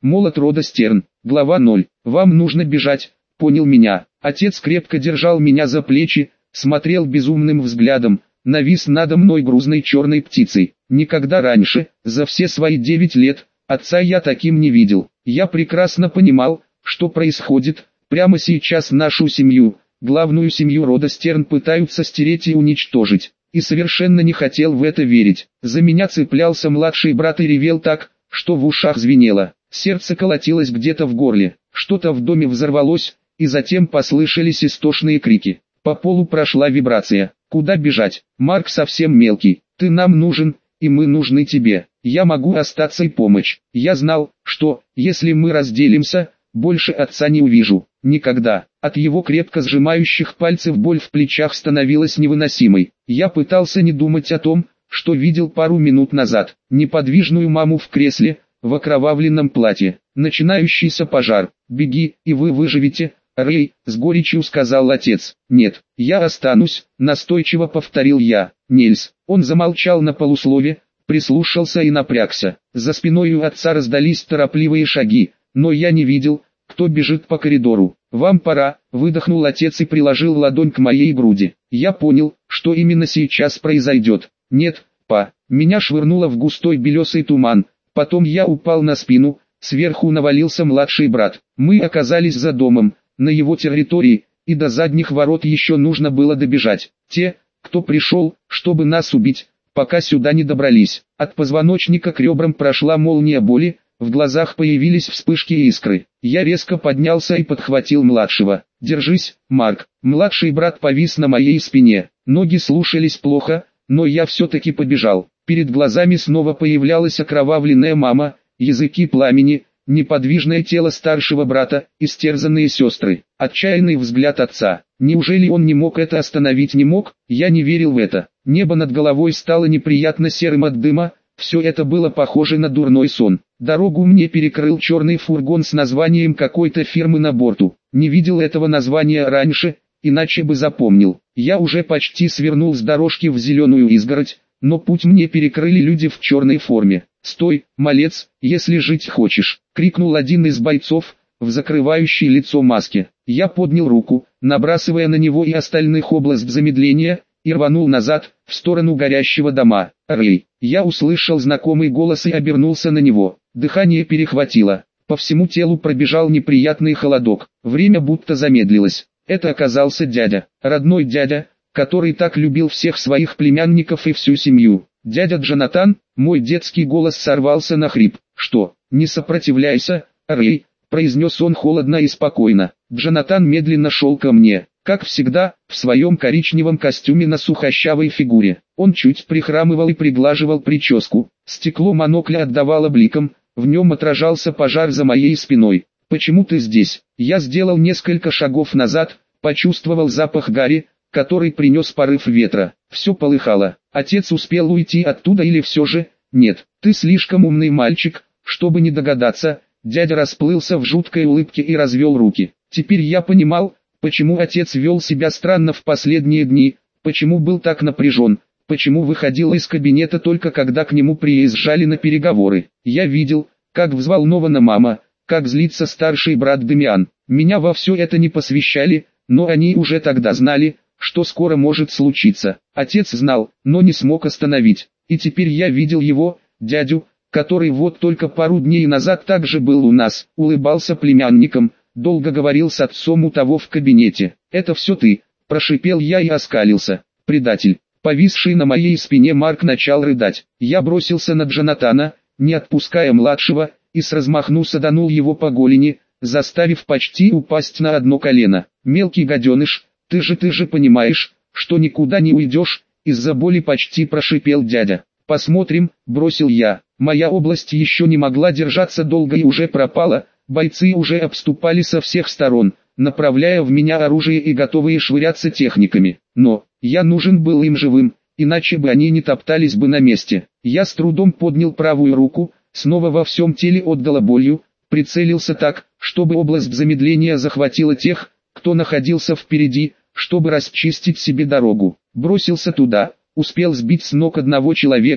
Молот рода Стерн. Глава 0. Вам нужно бежать, понял меня. Отец крепко держал меня за плечи, смотрел безумным взглядом, навис надо мной грузной черной птицей. Никогда раньше, за все свои 9 лет, отца я таким не видел. Я прекрасно понимал, что происходит. Прямо сейчас нашу семью, главную семью рода Стерн, пытаются стереть и уничтожить. И совершенно не хотел в это верить. За меня цеплялся младший брат и ревел так, что в ушах звенело. Сердце колотилось где-то в горле. Что-то в доме взорвалось, и затем послышались истошные крики. По полу прошла вибрация. Куда бежать? Марк совсем мелкий. Ты нам нужен, и мы нужны тебе. Я могу остаться и помочь. Я знал, что, если мы разделимся, больше отца не увижу. Никогда. От его крепко сжимающих пальцев боль в плечах становилась невыносимой. Я пытался не думать о том, что видел пару минут назад. Неподвижную маму в кресле, в окровавленном платье. Начинающийся пожар. «Беги, и вы выживете, Рэй», — с горечью сказал отец. «Нет, я останусь», — настойчиво повторил я. «Нельс». Он замолчал на полуслове, прислушался и напрягся. За спиной у отца раздались торопливые шаги, но я не видел, кто бежит по коридору. «Вам пора», — выдохнул отец и приложил ладонь к моей груди. Я понял, что именно сейчас произойдет. «Нет, па». Меня швырнуло в густой белесый туман. Потом я упал на спину, сверху навалился младший брат. Мы оказались за домом, на его территории, и до задних ворот еще нужно было добежать. Те, кто пришел, чтобы нас убить, пока сюда не добрались. От позвоночника к ребрам прошла молния боли, в глазах появились вспышки и искры. Я резко поднялся и подхватил младшего. «Держись, Марк». Младший брат повис на моей спине. Ноги слушались плохо, но я все-таки побежал. Перед глазами снова появлялась окровавленная мама, языки пламени, неподвижное тело старшего брата, истерзанные сестры, отчаянный взгляд отца. Неужели он не мог это остановить? Не мог? Я не верил в это. Небо над головой стало неприятно серым от дыма, все это было похоже на дурной сон. Дорогу мне перекрыл черный фургон с названием какой-то фирмы на борту. Не видел этого названия раньше, иначе бы запомнил. Я уже почти свернул с дорожки в зеленую изгородь, но путь мне перекрыли люди в черной форме. «Стой, малец, если жить хочешь!» — крикнул один из бойцов, в закрывающей лицо маске. Я поднял руку, набрасывая на него и остальных область замедления, и рванул назад, в сторону горящего дома. «Рэй!» Я услышал знакомый голос и обернулся на него. Дыхание перехватило. По всему телу пробежал неприятный холодок. Время будто замедлилось. Это оказался дядя, родной дядя, который так любил всех своих племянников и всю семью. «Дядя Джонатан», мой детский голос сорвался на хрип. «Что, не сопротивляйся, Рэй», — произнес он холодно и спокойно. Джонатан медленно шел ко мне, как всегда, в своем коричневом костюме на сухощавой фигуре. Он чуть прихрамывал и приглаживал прическу. Стекло монокля отдавало бликом, в нем отражался пожар за моей спиной. «Почему ты здесь?» Я сделал несколько шагов назад, почувствовал запах гари, который принес порыв ветра. Все полыхало. Отец успел уйти оттуда или все же? Нет, ты слишком умный мальчик, чтобы не догадаться. Дядя расплылся в жуткой улыбке и развел руки. Теперь я понимал, почему отец вел себя странно в последние дни, почему был так напряжен, почему выходил из кабинета только когда к нему приезжали на переговоры. Я видел, как взволнована мама, как злится старший брат Демиан. Меня во все это не посвящали, но они уже тогда знали, что скоро может случиться. Отец знал, но не смог остановить. И теперь я видел его, дядю, который вот только пару дней назад также был у нас, улыбался племянникам, долго говорил с отцом у того в кабинете. «Это все ты», – прошипел я и оскалился. «Предатель». Повисший на моей спине Марк начал рыдать. Я бросился на Джонатана, не отпуская младшего, и с размахну саданул его по голени, заставив почти упасть на одно колено. «Мелкий гаденыш, ты же понимаешь, что никуда не уйдешь», из-за боли почти прошипел дядя. «Посмотрим», бросил я. Моя область еще не могла держаться долго и уже пропала, бойцы уже обступали со всех сторон, направляя в меня оружие и готовые швыряться техниками. Но, я нужен был им живым, иначе бы они не топтались бы на месте. Я с трудом поднял правую руку, снова во всем теле отдала болью, прицелился так, чтобы область замедления захватила тех, кто находился впереди, чтобы расчистить себе дорогу. Бросился туда, успел сбить с ног одного человека,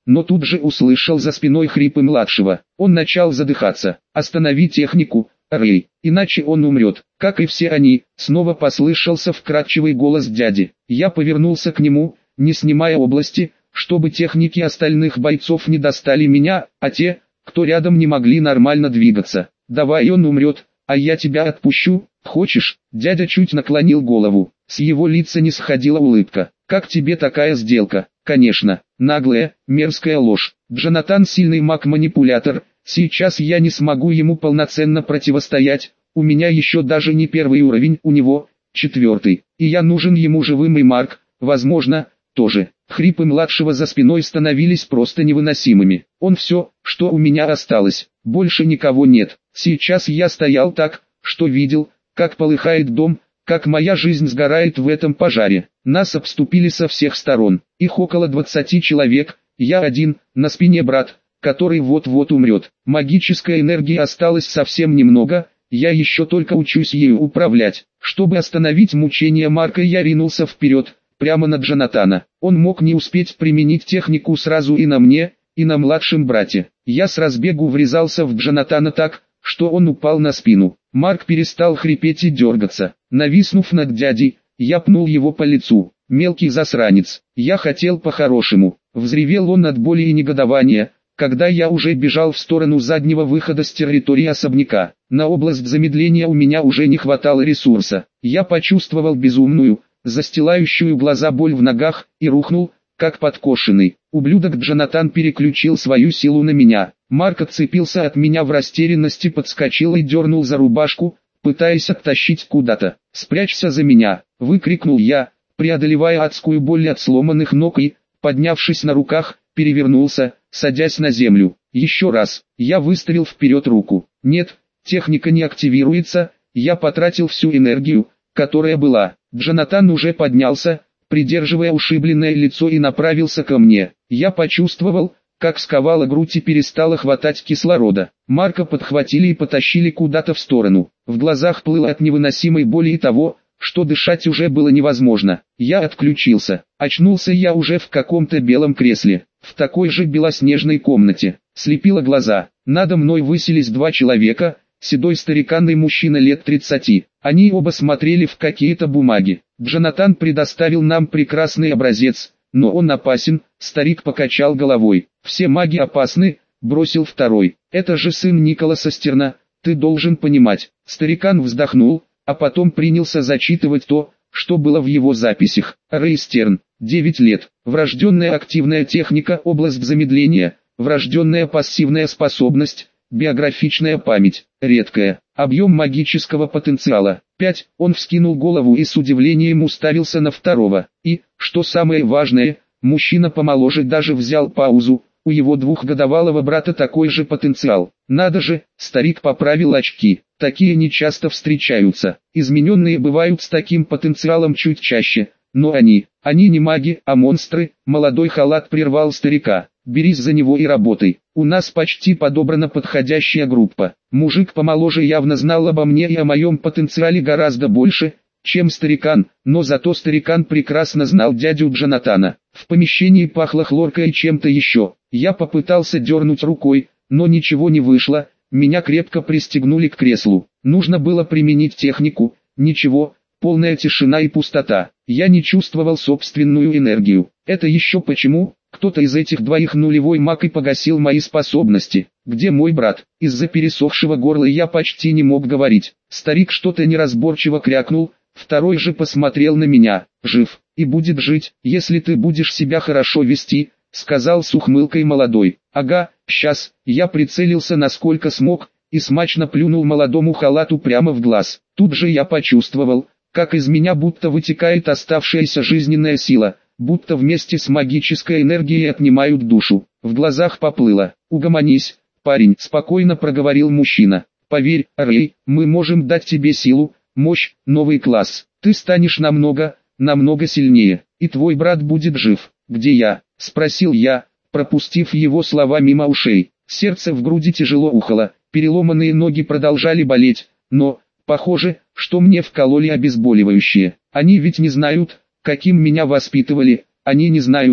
но тут же услышал за спиной хрипы младшего. Он начал задыхаться. «Останови технику, Рэй, иначе он умрет». Как и все они, снова послышался вкрадчивый голос дяди. Я повернулся к нему, не снимая области, чтобы техники остальных бойцов не достали меня, а те, кто рядом, не могли нормально двигаться. «Давай, он умрет, а я тебя отпущу, хочешь?» Дядя чуть наклонил голову. С его лица не сходила улыбка. «Как тебе такая сделка?» «Конечно, наглая, мерзкая ложь. Джонатан сильный маг-манипулятор, сейчас я не смогу ему полноценно противостоять, у меня еще даже не первый уровень, у него 4, и я нужен ему живым, и Марк, возможно, тоже». Хрипы младшего за спиной становились просто невыносимыми. «Он все, что у меня осталось, больше никого нет». Сейчас я стоял так, что видел, как полыхает дом, как моя жизнь сгорает в этом пожаре. Нас обступили со всех сторон, их около 20 человек, я один, на спине брат, который вот-вот умрет. Магической энергии осталось совсем немного, я еще только учусь ею управлять. Чтобы остановить мучения Марка, я ринулся вперед, прямо на Джонатана. Он мог не успеть применить технику сразу и на мне, и на младшем брате. Я с разбегу врезался в Джонатана так, что он упал на спину. Марк перестал хрипеть и дергаться. Нависнув над дядей, я пнул его по лицу. «Мелкий засранец, я хотел по-хорошему». Взревел он от боли и негодования, когда я уже бежал в сторону заднего выхода с территории особняка. На область замедления у меня уже не хватало ресурса. Я почувствовал безумную, застилающую глаза боль в ногах, и рухнул, как подкошенный. Ублюдок Джонатан переключил свою силу на меня. Марк отцепился от меня в растерянности, подскочил и дернул за рубашку, пытаясь оттащить куда-то. «Спрячься за меня!» — выкрикнул я, преодолевая адскую боль от сломанных ног и, поднявшись на руках, перевернулся, садясь на землю. Еще раз, я выставил вперед руку. Нет, техника не активируется, я потратил всю энергию, которая была. Джонатан уже поднялся, придерживая ушибленное лицо, и направился ко мне. Я почувствовал, как сковала грудь и перестала хватать кислорода. Марка подхватили и потащили куда-то в сторону. В глазах плыло от невыносимой боли и того, что дышать уже было невозможно. Я отключился. Очнулся я уже в каком-то белом кресле, в такой же белоснежной комнате. Слепило глаза. Надо мной высились 2 человека, седой старикан и мужчина лет 30. Они оба смотрели в какие-то бумаги. Джонатан предоставил нам прекрасный образец, но он опасен. Старик покачал головой. «Все маги опасны», — бросил второй. «Это же сын Николаса Стерна, ты должен понимать». Старикан вздохнул, а потом принялся зачитывать то, что было в его записях. Рэй Стерн, 9 лет, врожденная активная техника, область замедления, врожденная пассивная способность, биографичная память, редкая, объем магического потенциала 5. Он вскинул голову и с удивлением уставился на второго. И, что самое важное, мужчина помоложе даже взял паузу. У его 2-годовалого брата такой же потенциал. Надо же, старик поправил очки. Такие не часто встречаются. Измененные бывают с таким потенциалом чуть чаще. Но они не маги, а монстры. Молодой халат прервал старика. Берись за него и работай. У нас почти подобрана подходящая группа. Мужик помоложе явно знал обо мне и о моем потенциале гораздо больше, чем старикан, но зато старикан прекрасно знал дядю Джонатана. В помещении пахло хлоркой и чем-то еще. Я попытался дернуть рукой, но ничего не вышло, меня крепко пристегнули к креслу. Нужно было применить технику, ничего, полная тишина и пустота. Я не чувствовал собственную энергию. Это еще почему? Кто-то из этих 2 нулевой маг и погасил мои способности. Где мой брат? Из-за пересохшего горла я почти не мог говорить. Старик что-то неразборчиво крякнул, второй же посмотрел на меня. «Жив, и будет жить, если ты будешь себя хорошо вести», — сказал с ухмылкой молодой. «Ага, сейчас». Я прицелился насколько смог, и смачно плюнул молодому халату прямо в глаз. Тут же я почувствовал, как из меня будто вытекает оставшаяся жизненная сила, будто вместе с магической энергией отнимают душу. В глазах поплыло. «Угомонись, парень», — спокойно проговорил мужчина. «Поверь, Рэй, мы можем дать тебе силу, мощь, новый класс. Ты станешь намного сильнее, и твой брат будет жив». «Где я?» — спросил я, пропустив его слова мимо ушей. Сердце в груди тяжело ухало, переломанные ноги продолжали болеть, но, похоже, что мне вкололи обезболивающее. Они ведь не знают, каким меня воспитывали, они не знают,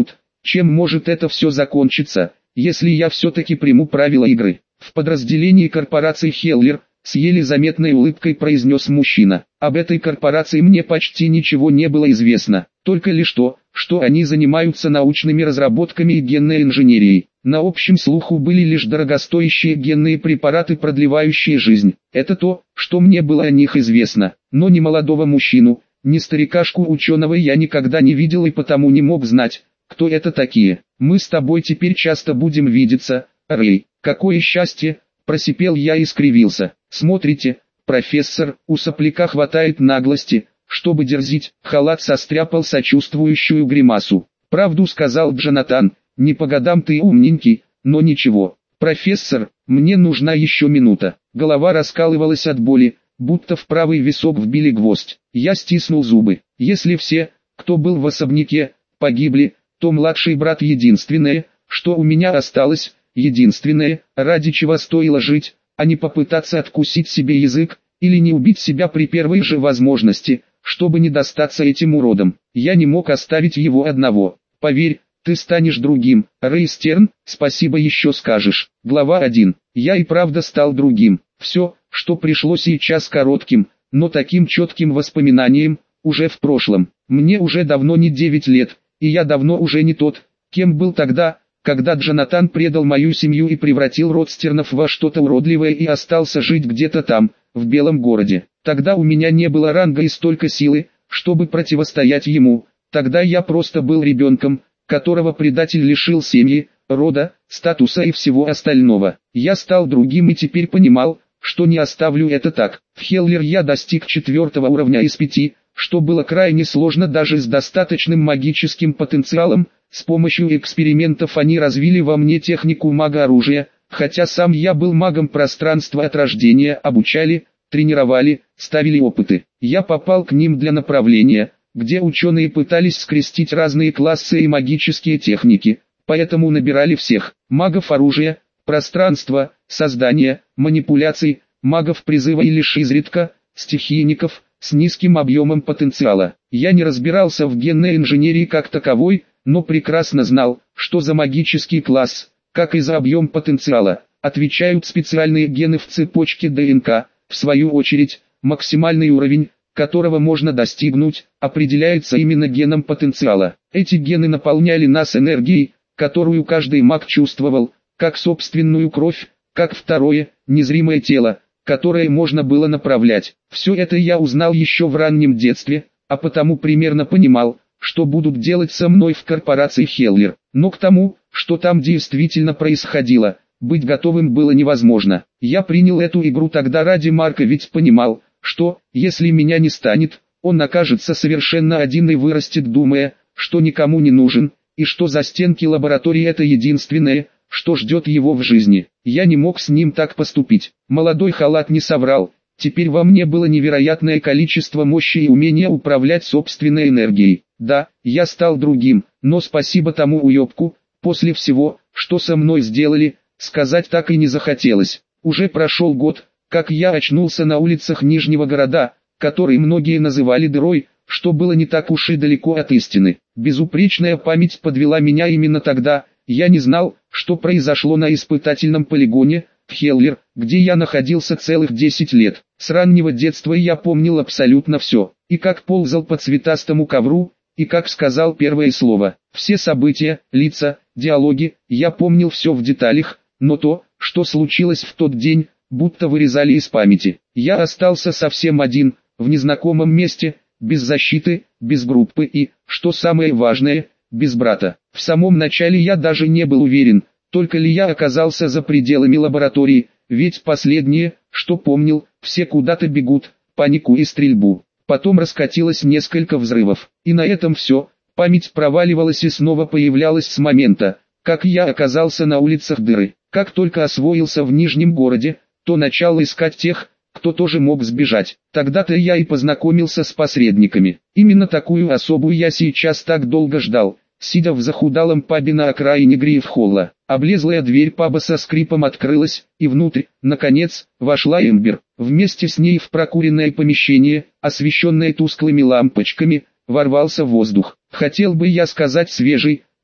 чем может это все закончиться, если я все-таки приму правила игры. В подразделении корпорации Хеллер, с еле заметной улыбкой произнес мужчина. Об этой корпорации мне почти ничего не было известно, только лишь то, что они занимаются научными разработками и генной инженерией. На общем слуху были лишь дорогостоящие генные препараты, продлевающие жизнь. Это то, что мне было о них известно, но ни молодого мужчину, ни старикашку-ученого я никогда не видел и потому не мог знать, кто это такие. Мы с тобой теперь часто будем видеться, Рэй. Какое счастье, просипел я и скривился. Смотрите, профессор, у сопляка хватает наглости, чтобы дерзить. Халат состряпал сочувствующую гримасу. Правду сказал Джонатан, не по годам ты умненький, но ничего. Профессор, мне нужна еще минута. Голова раскалывалась от боли, будто в правый висок вбили гвоздь. Я стиснул зубы. Если все, кто был в особняке, погибли, то младший брат единственное, что у меня осталось, единственное, ради чего стоило жить, а не попытаться откусить себе язык, или не убить себя при первой же возможности, чтобы не достаться этим уродам. Я не мог оставить его одного. Поверь, ты станешь другим. Рэй Стерн, спасибо еще скажешь. Глава 1. Я и правда стал другим. Все, что пришло сейчас коротким, но таким четким воспоминанием, уже в прошлом. Мне уже давно не 9 лет, и я давно уже не тот, кем был тогда, когда Джонатан предал мою семью и превратил род Стернов во что-то уродливое и остался жить где-то там, в Белом городе. Тогда у меня не было ранга и столько силы, чтобы противостоять ему. Тогда я просто был ребенком, которого предатель лишил семьи, рода, статуса и всего остального. Я стал другим и теперь понимал, что не оставлю это так. В Хеллер я достиг 4-го уровня из 5, что было крайне сложно даже с достаточным магическим потенциалом. С помощью экспериментов они развили во мне технику мага-оружия, хотя сам я был магом пространства от рождения, обучали, тренировали, ставили опыты. Я попал к ним для направления, где ученые пытались скрестить разные классы и магические техники, поэтому набирали всех: магов оружия, пространства, создания, манипуляций, магов призыва и лишь изредка, стихийников, с низким объемом потенциала. Я не разбирался в генной инженерии как таковой, но прекрасно знал, что за магический класс, как и за объем потенциала, отвечают специальные гены в цепочке ДНК. В свою очередь, максимальный уровень, которого можно достигнуть, определяется именно геном потенциала. Эти гены наполняли нас энергией, которую каждый маг чувствовал, как собственную кровь, как второе, незримое тело, которое можно было направлять. Все это я узнал еще в раннем детстве, а потому примерно понимал, что будут делать со мной в корпорации Хеллер. Но к тому, что там действительно происходило, быть готовым было невозможно. Я принял эту игру тогда ради Марка, ведь понимал, что, если меня не станет, он окажется совершенно один и вырастет, думая, что никому не нужен, и что за стенки лаборатории это единственное, что ждет его в жизни. Я не мог с ним так поступить. Молодой Халат не соврал. Теперь во мне было невероятное количество мощи и умения управлять собственной энергией. Да, я стал другим, но спасибо тому уебку, после всего, что со мной сделали, сказать так и не захотелось. Уже прошел год, как я очнулся на улицах Нижнего города, который многие называли дырой, что было не так уж и далеко от истины. Безупречная память подвела меня именно тогда. Я не знал, что произошло на испытательном полигоне, в Хеллер, где я находился целых 10 лет. С раннего детства я помнил абсолютно все, и как ползал по цветастому ковру, и как сказал первое слово. Все события, лица, диалоги, я помнил все в деталях, но то, что случилось в тот день, будто вырезали из памяти. Я остался совсем один, в незнакомом месте, без защиты, без группы и, что самое важное, без брата. В самом начале я даже не был уверен, только ли я оказался за пределами лаборатории, ведь последнее, что помнил, все куда-то бегут, панику и стрельбу. Потом раскатилось несколько взрывов, и на этом все. Память проваливалась и снова появлялась с момента, как я оказался на улицах дыры. Как только освоился в Нижнем городе, то начал искать тех, кто тоже мог сбежать. Тогда-то я и познакомился с посредниками. Именно такую особу я сейчас так долго ждал, сидя в захудалом пабе на окраине Грифхолла. Облезлая дверь паба со скрипом открылась, и внутрь, наконец, вошла Эмбер. Вместе с ней в прокуренное помещение, освещенное тусклыми лампочками, ворвался воздух. Хотел бы я сказать свежий,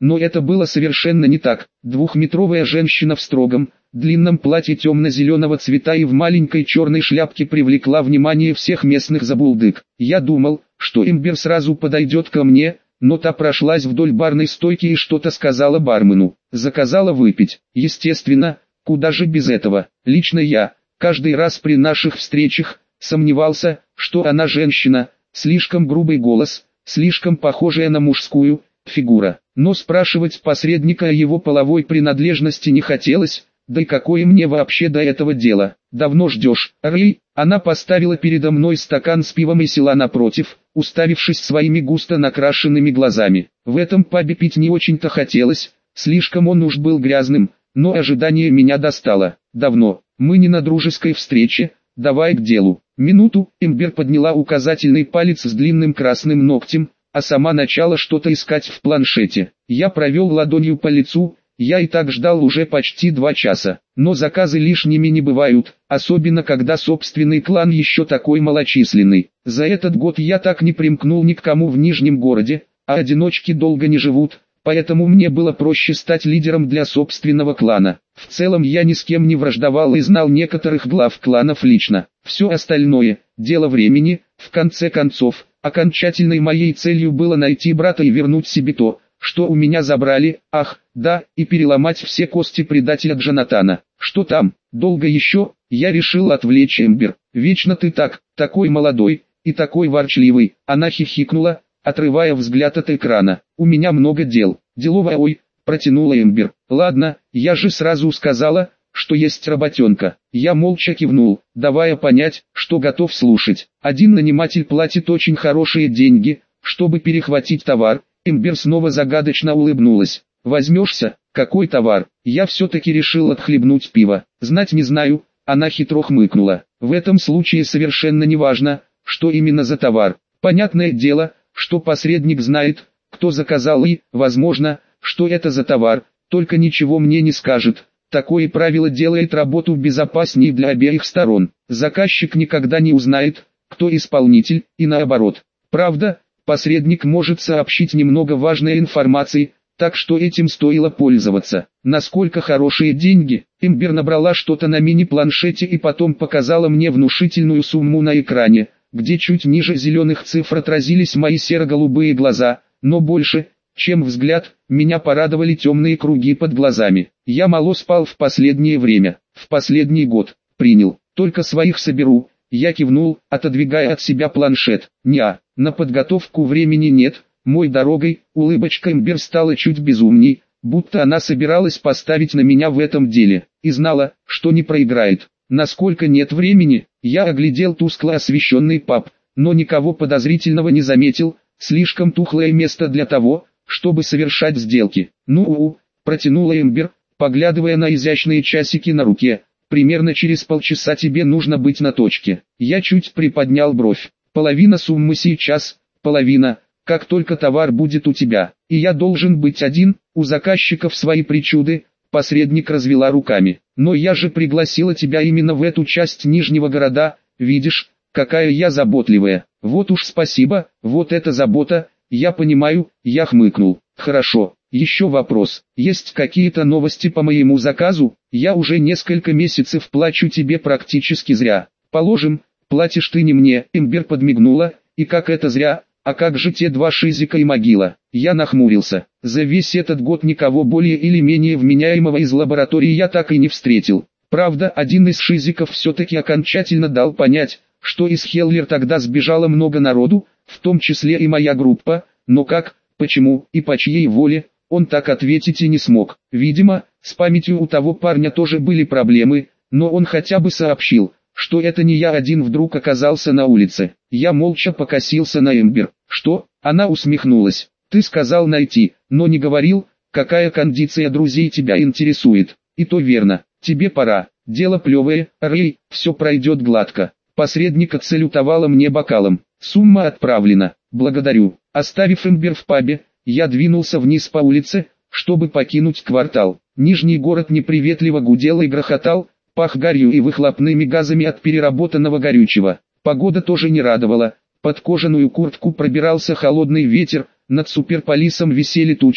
но это было совершенно не так. Двухметровая женщина в строгом, длинном платье темно-зеленого цвета и в маленькой черной шляпке привлекла внимание всех местных забулдык. Я думал, что Эмбер сразу подойдет ко мне, но та прошлась вдоль барной стойки и что-то сказала бармену. Заказала выпить. Естественно, куда же без этого. Лично я, каждый раз при наших встречах, сомневался, что она женщина, слишком грубый голос, слишком похожая на мужскую, фигура. Но спрашивать посредника о его половой принадлежности не хотелось, да и какое мне вообще до этого дело. Давно ждешь, Рэй? Она поставила передо мной стакан с пивом и села напротив, уставившись своими густо накрашенными глазами. В этом пабе пить не очень-то хотелось, слишком он уж был грязным, но ожидание меня достало. Давно, мы не на дружеской встрече, давай к делу. Минуту, Эмбер подняла указательный палец с длинным красным ногтем, а сама начала что-то искать в планшете. Я провел ладонью по лицу. Я и так ждал уже почти 2 часа, но заказы лишними не бывают, особенно когда собственный клан еще такой малочисленный. За этот год я так не примкнул ни к кому в Нижнем городе, а одиночки долго не живут, поэтому мне было проще стать лидером для собственного клана. В целом я ни с кем не враждовал и знал некоторых глав кланов лично. Все остальное – дело времени. В конце концов, окончательной моей целью было найти брата и вернуть себе то, что у меня забрали, ах, да, и переломать все кости предателя Джонатана. Что там, долго еще? Я решил отвлечь Эмбер. Вечно ты такой молодой, и такой ворчливый. Она хихикнула, отрывая взгляд от экрана. У меня много дел. Деловая, ой, протянула Эмбер. Ладно, я же сразу сказала, что есть работенка. Я молча кивнул, давая понять, что готов слушать. Один наниматель платит очень хорошие деньги, чтобы перехватить товар. Эмбер снова загадочно улыбнулась. «Возьмешься? Какой товар?» Я все-таки решил отхлебнуть пиво. «Знать не знаю», она хитро хмыкнула. «В этом случае совершенно не важно, что именно за товар. Понятное дело, что посредник знает, кто заказал и, возможно, что это за товар, только ничего мне не скажет. Такое правило делает работу безопаснее для обеих сторон. Заказчик никогда не узнает, кто исполнитель, и наоборот. Правда, посредник может сообщить немного важной информации, так что этим стоило пользоваться. Насколько хорошие деньги? Эмбер набрала что-то на мини-планшете и потом показала мне внушительную сумму на экране, где чуть ниже зеленых цифр отразились мои серо-голубые глаза, но больше, чем взгляд, меня порадовали темные круги под глазами. Я мало спал в последнее время, в последний год. Принял, только своих соберу. Я кивнул, отодвигая от себя планшет. На подготовку времени нет, мой дорогой. Улыбочка Эмбер стала чуть безумней, будто она собиралась поставить на меня в этом деле, и знала, что не проиграет. Насколько нет времени, я оглядел тускло освещенный паб, но никого подозрительного не заметил, слишком тухлое место для того, чтобы совершать сделки. Протянула Эмбер, поглядывая на изящные часики на руке. Примерно через полчаса тебе нужно быть на точке. Я чуть приподнял бровь. Половина суммы сейчас, половина, как только товар будет у тебя. И я должен быть один, у заказчиков свои причуды. Посредник развела руками. Но я же пригласила тебя именно в эту часть Нижнего города, видишь, какая я заботливая. Вот уж спасибо, вот это забота, я понимаю, я хмыкнул. Хорошо. Еще вопрос, есть какие-то новости по моему заказу? Я уже несколько месяцев плачу тебе практически зря. Положим, платишь ты не мне. Эмбер подмигнула, и как это зря, а как же те 2 шизика и могила? Я нахмурился. За весь этот год никого более или менее вменяемого из лаборатории я так и не встретил. Правда, один из шизиков все-таки окончательно дал понять, что из Хеллер тогда сбежало много народу, в том числе и моя группа, но как, почему и по чьей воле, он так ответить и не смог. Видимо, с памятью у того парня тоже были проблемы, но он хотя бы сообщил, что это не я один вдруг оказался на улице. Я молча покосился на Эмбер. Что? Она усмехнулась. Ты сказал найти, но не говорил, какая кондиция друзей тебя интересует. И то верно, тебе пора. Дело плевое, Рэй, все пройдет гладко. Посредник отсалютовала мне бокалом. Сумма отправлена. Благодарю. Оставив Эмбер в пабе, я двинулся вниз по улице, чтобы покинуть квартал. Нижний город неприветливо гудел и грохотал, пах гарью и выхлопными газами от переработанного горючего. Погода тоже не радовала. Под кожаную куртку пробирался холодный ветер, над суперполисом висели тучи,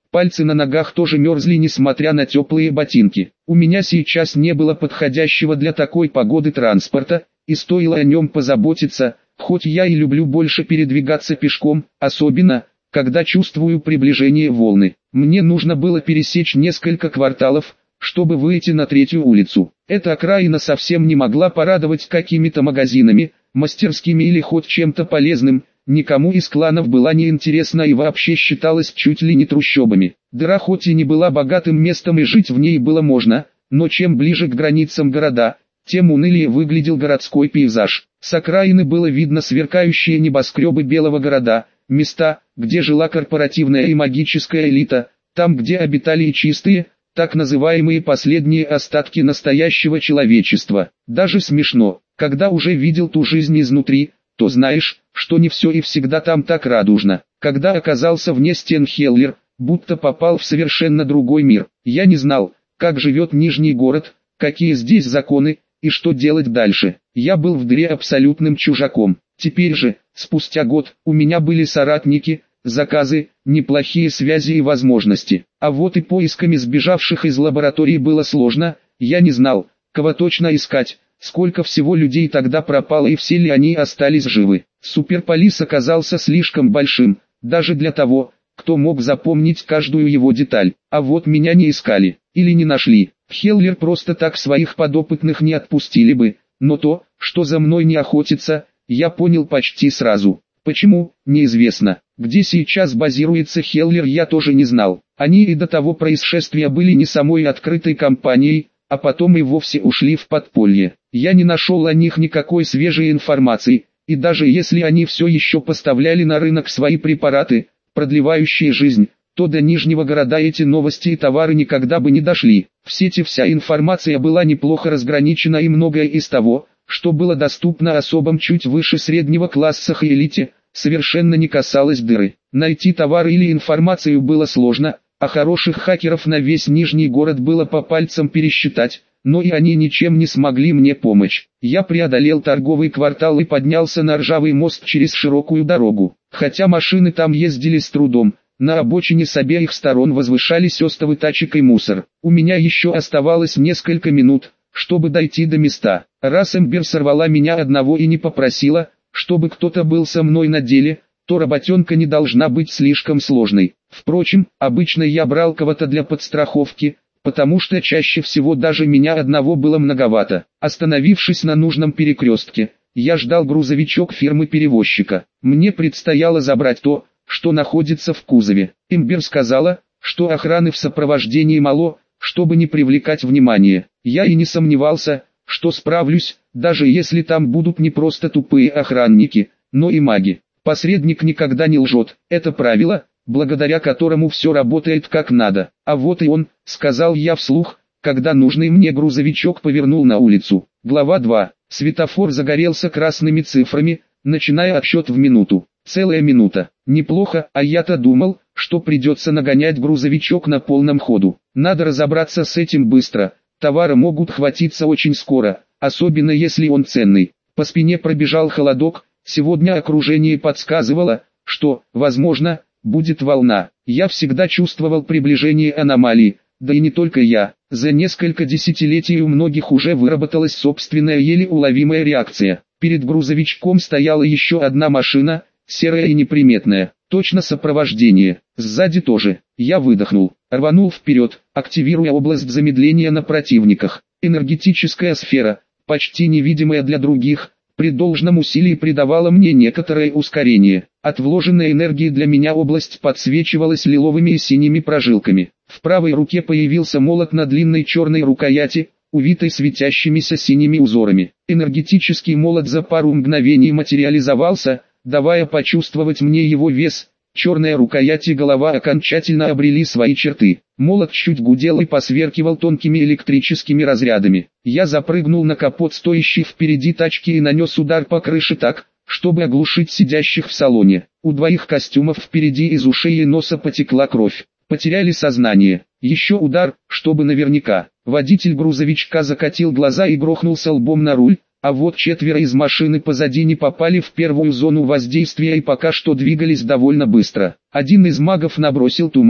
Пальцы на ногах тоже мерзли, несмотря на теплые ботинки. У меня сейчас не было подходящего для такой погоды транспорта, и стоило о нем позаботиться, хоть я и люблю больше передвигаться пешком, особенно, когда чувствую приближение волны. Мне нужно было пересечь несколько кварталов, чтобы выйти на третью улицу. Эта окраина совсем не могла порадовать какими-то магазинами, мастерскими или хоть чем-то полезным. Никому из кланов была неинтересна и вообще считалась чуть ли не трущобами. Дыра хоть и не была богатым местом и жить в ней было можно, но чем ближе к границам города, тем унылее выглядел городской пейзаж. С окраины было видно сверкающие небоскребы белого города, места, где жила корпоративная и магическая элита, там где обитали и чистые, так называемые последние остатки настоящего человечества. Даже смешно, когда уже видел ту жизнь изнутри, то знаешь, что не все и всегда там так радужно. Когда оказался вне стен Хеллер, будто попал в совершенно другой мир. Я не знал, как живет Нижний город, какие здесь законы, и что делать дальше. Я был в дыре абсолютным чужаком. Теперь же, спустя год, у меня были соратники, заказы, неплохие связи и возможности. А вот и поисками сбежавших из лаборатории было сложно, я не знал, кого точно искать. Сколько всего людей тогда пропало и все ли они остались живы. Суперполис оказался слишком большим, даже для того, кто мог запомнить каждую его деталь. А вот меня не искали, или не нашли. Хеллер просто так своих подопытных не отпустили бы, но то, что за мной не охотится, я понял почти сразу. Почему, неизвестно. Где сейчас базируется Хеллер, я тоже не знал. Они и до того происшествия были не самой открытой компанией, а потом и вовсе ушли в подполье. Я не нашел о них никакой свежей информации, и даже если они все еще поставляли на рынок свои препараты, продлевающие жизнь, то до Нижнего города эти новости и товары никогда бы не дошли. В сети вся информация была неплохо разграничена, и многое из того, что было доступно особам чуть выше среднего класса и элите, совершенно не касалось дыры. Найти товары или информацию было сложно, а хороших хакеров на весь Нижний город было по пальцам пересчитать, но и они ничем не смогли мне помочь. Я преодолел торговый квартал и поднялся на ржавый мост через широкую дорогу. Хотя машины там ездили с трудом, на обочине с обеих сторон возвышались остовы тачек и мусор. У меня еще оставалось несколько минут, чтобы дойти до места. Раз Эмбер сорвала меня одного и не попросила, чтобы кто-то был со мной на деле, то работенка не должна быть слишком сложной. Впрочем, обычно я брал кого-то для подстраховки, потому что чаще всего даже меня одного было многовато. Остановившись на нужном перекрестке, я ждал грузовичок фирмы-перевозчика. Мне предстояло забрать то, что находится в кузове. Эмбер сказала, что охраны в сопровождении мало, чтобы не привлекать внимание. Я и не сомневался, что справлюсь, даже если там будут не просто тупые охранники, но и маги. Посредник никогда не лжет, это правило, благодаря которому все работает как надо. А вот и он, сказал я вслух, когда нужный мне грузовичок повернул на улицу. Глава 2. Светофор загорелся красными цифрами, начиная отсчет в минуту. Целая минута. Неплохо, а я-то думал, что придется нагонять грузовичок на полном ходу. Надо разобраться с этим быстро, товара могут хватиться очень скоро, особенно если он ценный. По спине пробежал холодок, сегодня окружение подсказывало, что, возможно, будет волна. Я всегда чувствовал приближение аномалии, да и не только я. За несколько десятилетий у многих уже выработалась собственная еле уловимая реакция. Перед грузовичком стояла еще одна машина, серая и неприметная, точно сопровождение. Сзади тоже. Я выдохнул, рванул вперед, активируя область замедления на противниках. Энергетическая сфера, почти невидимая для других, при должном усилии придавала мне некоторое ускорение. От вложенной энергии для меня область подсвечивалась лиловыми и синими прожилками. В правой руке появился молот на длинной черной рукояти, увитой светящимися синими узорами. Энергетический молот за пару мгновений материализовался, давая почувствовать мне его вес. Черная рукоять и голова окончательно обрели свои черты. Молот чуть гудел и посверкивал тонкими электрическими разрядами. Я запрыгнул на капот стоящей впереди тачки и нанес удар по крыше так, чтобы оглушить сидящих в салоне. У двоих костюмов впереди из ушей и носа потекла кровь. Потеряли сознание. Еще удар, чтобы наверняка. Водитель грузовичка закатил глаза и грохнулся лбом на руль, а вот четверо из машины позади не попали в первую зону воздействия и пока что двигались довольно быстро. Один из магов набросил туман,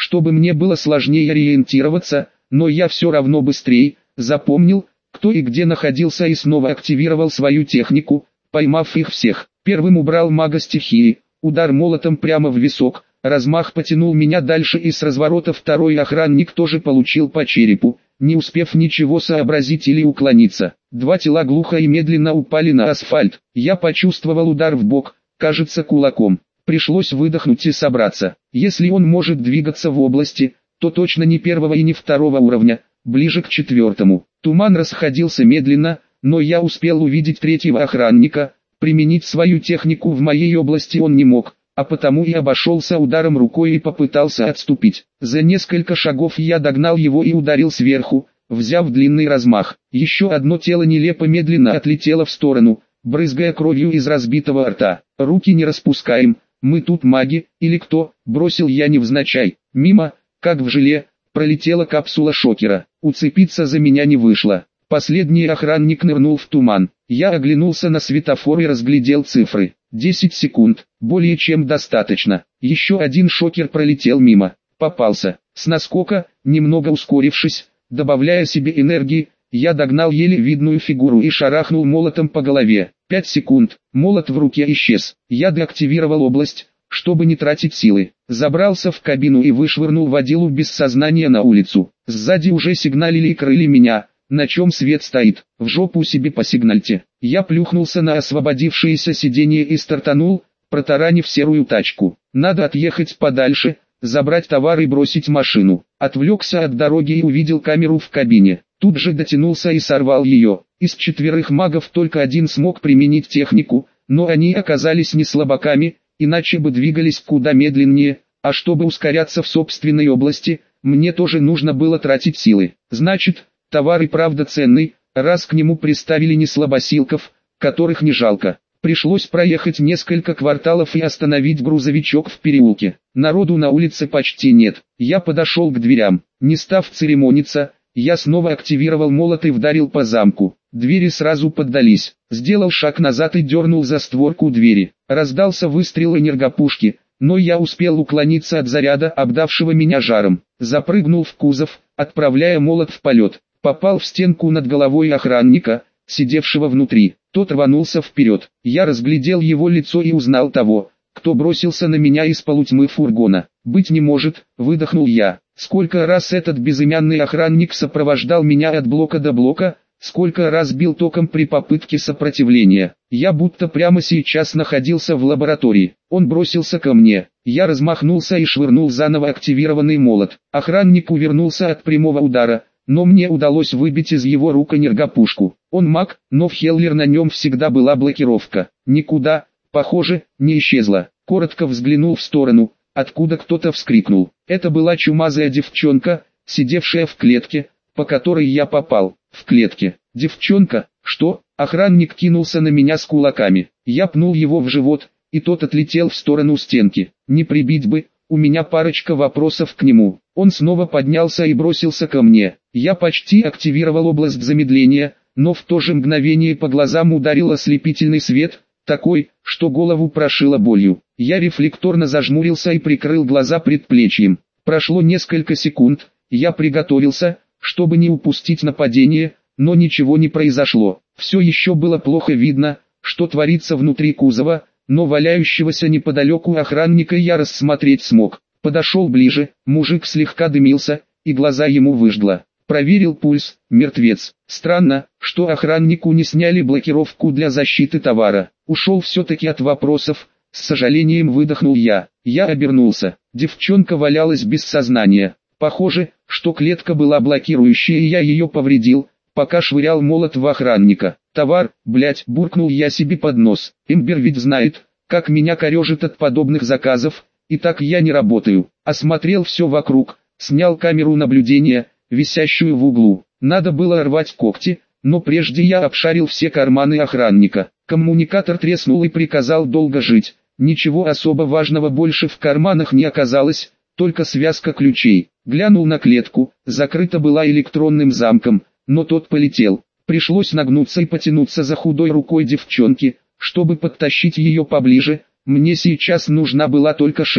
чтобы мне было сложнее ориентироваться, но я все равно быстрее запомнил, кто и где находился и снова активировал свою технику, поймав их всех. Первым убрал мага стихии, удар молотом прямо в висок, размах потянул меня дальше и с разворота второй охранник тоже получил по черепу, не успев ничего сообразить или уклониться. Два тела глухо и медленно упали на асфальт. Я почувствовал удар в бок, кажется кулаком. Пришлось выдохнуть и собраться. Если он может двигаться в области, то точно не первого и не второго уровня, ближе к четвертому. Туман расходился медленно, но я успел увидеть третьего охранника. Применить свою технику в моей области он не мог, а потому и обошелся ударом рукой и попытался отступить. За несколько шагов я догнал его и ударил сверху, взяв длинный размах. Еще одно тело нелепо медленно отлетело в сторону, брызгая кровью из разбитого рта. «Руки не распускаем, мы тут маги, или кто?» – бросил я невзначай. Мимо, как в желе, пролетела капсула шокера. Уцепиться за меня не вышло. Последний охранник нырнул в туман. Я оглянулся на светофор и разглядел цифры. 10 секунд, более чем достаточно. Еще один шокер пролетел мимо. Попался. С наскока, немного ускорившись, добавляя себе энергии, я догнал еле видную фигуру и шарахнул молотом по голове. 5 секунд, молот в руке исчез. Я деактивировал область, чтобы не тратить силы. Забрался в кабину и вышвырнул водилу без сознания на улицу. Сзади уже сигналили и крыли меня. На чем свет стоит, в жопу себе посигнальте. Я плюхнулся на освободившееся сиденье и стартанул, протаранив серую тачку. Надо отъехать подальше, забрать товар и бросить машину. Отвлекся от дороги и увидел камеру в кабине. Тут же дотянулся и сорвал ее. Из 4 магов только один смог применить технику, но они оказались не слабаками, иначе бы двигались куда медленнее, а чтобы ускоряться в собственной области, мне тоже нужно было тратить силы. Значит, товар и правда ценный, раз к нему приставили не слабосилков, которых не жалко. Пришлось проехать несколько кварталов и остановить грузовичок в переулке. Народу на улице почти нет. Я подошел к дверям. Не став церемониться, я снова активировал молот и вдарил по замку. Двери сразу поддались. Сделал шаг назад и дернул за створку двери. Раздался выстрел энергопушки, но я успел уклониться от заряда, обдавшего меня жаром. Запрыгнул в кузов, отправляя молот в полет. Попал в стенку над головой охранника, сидевшего внутри. Тот рванулся вперед. Я разглядел его лицо и узнал того, кто бросился на меня из полутьмы фургона. «Быть не может», — выдохнул я. Сколько раз этот безымянный охранник сопровождал меня от блока до блока, сколько раз бил током при попытке сопротивления. Я будто прямо сейчас находился в лаборатории. Он бросился ко мне. Я размахнулся и швырнул заново активированный молот. Охранник увернулся от прямого удара, но мне удалось выбить из его рук энергопушку. Он маг, но в Хеллер на нем всегда была блокировка. Никуда, похоже, не исчезла. Коротко взглянул в сторону, откуда кто-то вскрикнул. Это была чумазая девчонка, сидевшая в клетке, по которой я попал. В клетке. Девчонка, что? Охранник кинулся на меня с кулаками. Я пнул его в живот, и тот отлетел в сторону стенки. Не прибить бы, у меня парочка вопросов к нему. Он снова поднялся и бросился ко мне. Я почти активировал область замедления, но в то же мгновение по глазам ударил ослепительный свет, такой, что голову прошило болью. Я рефлекторно зажмурился и прикрыл глаза предплечьем. Прошло несколько секунд, я приготовился, чтобы не упустить нападение, но ничего не произошло. Все еще было плохо видно, что творится внутри кузова, но валяющегося неподалеку охранника я рассмотреть смог. Подошел ближе, мужик слегка дымился, и глаза ему выжгло. Проверил пульс, мертвец. Странно, что охраннику не сняли блокировку для защиты товара. Ушел все-таки от вопросов, с сожалением выдохнул я. Я обернулся. Девчонка валялась без сознания. Похоже, что клетка была блокирующая и я ее повредил, пока швырял молот в охранника. Товар, блять, буркнул я себе под нос. Эмбер ведь знает, как меня корежит от подобных заказов, и так я не работаю. Осмотрел все вокруг, снял камеру наблюдения, висящую в углу. Надо было рвать когти, но прежде я обшарил все карманы охранника. Коммуникатор треснул и приказал долго жить. Ничего особо важного больше в карманах не оказалось, только связка ключей. Глянул на клетку, закрыта была электронным замком, но тот полетел. Пришлось нагнуться и потянуться за худой рукой девчонки, чтобы подтащить ее поближе. Мне сейчас нужна была только шея.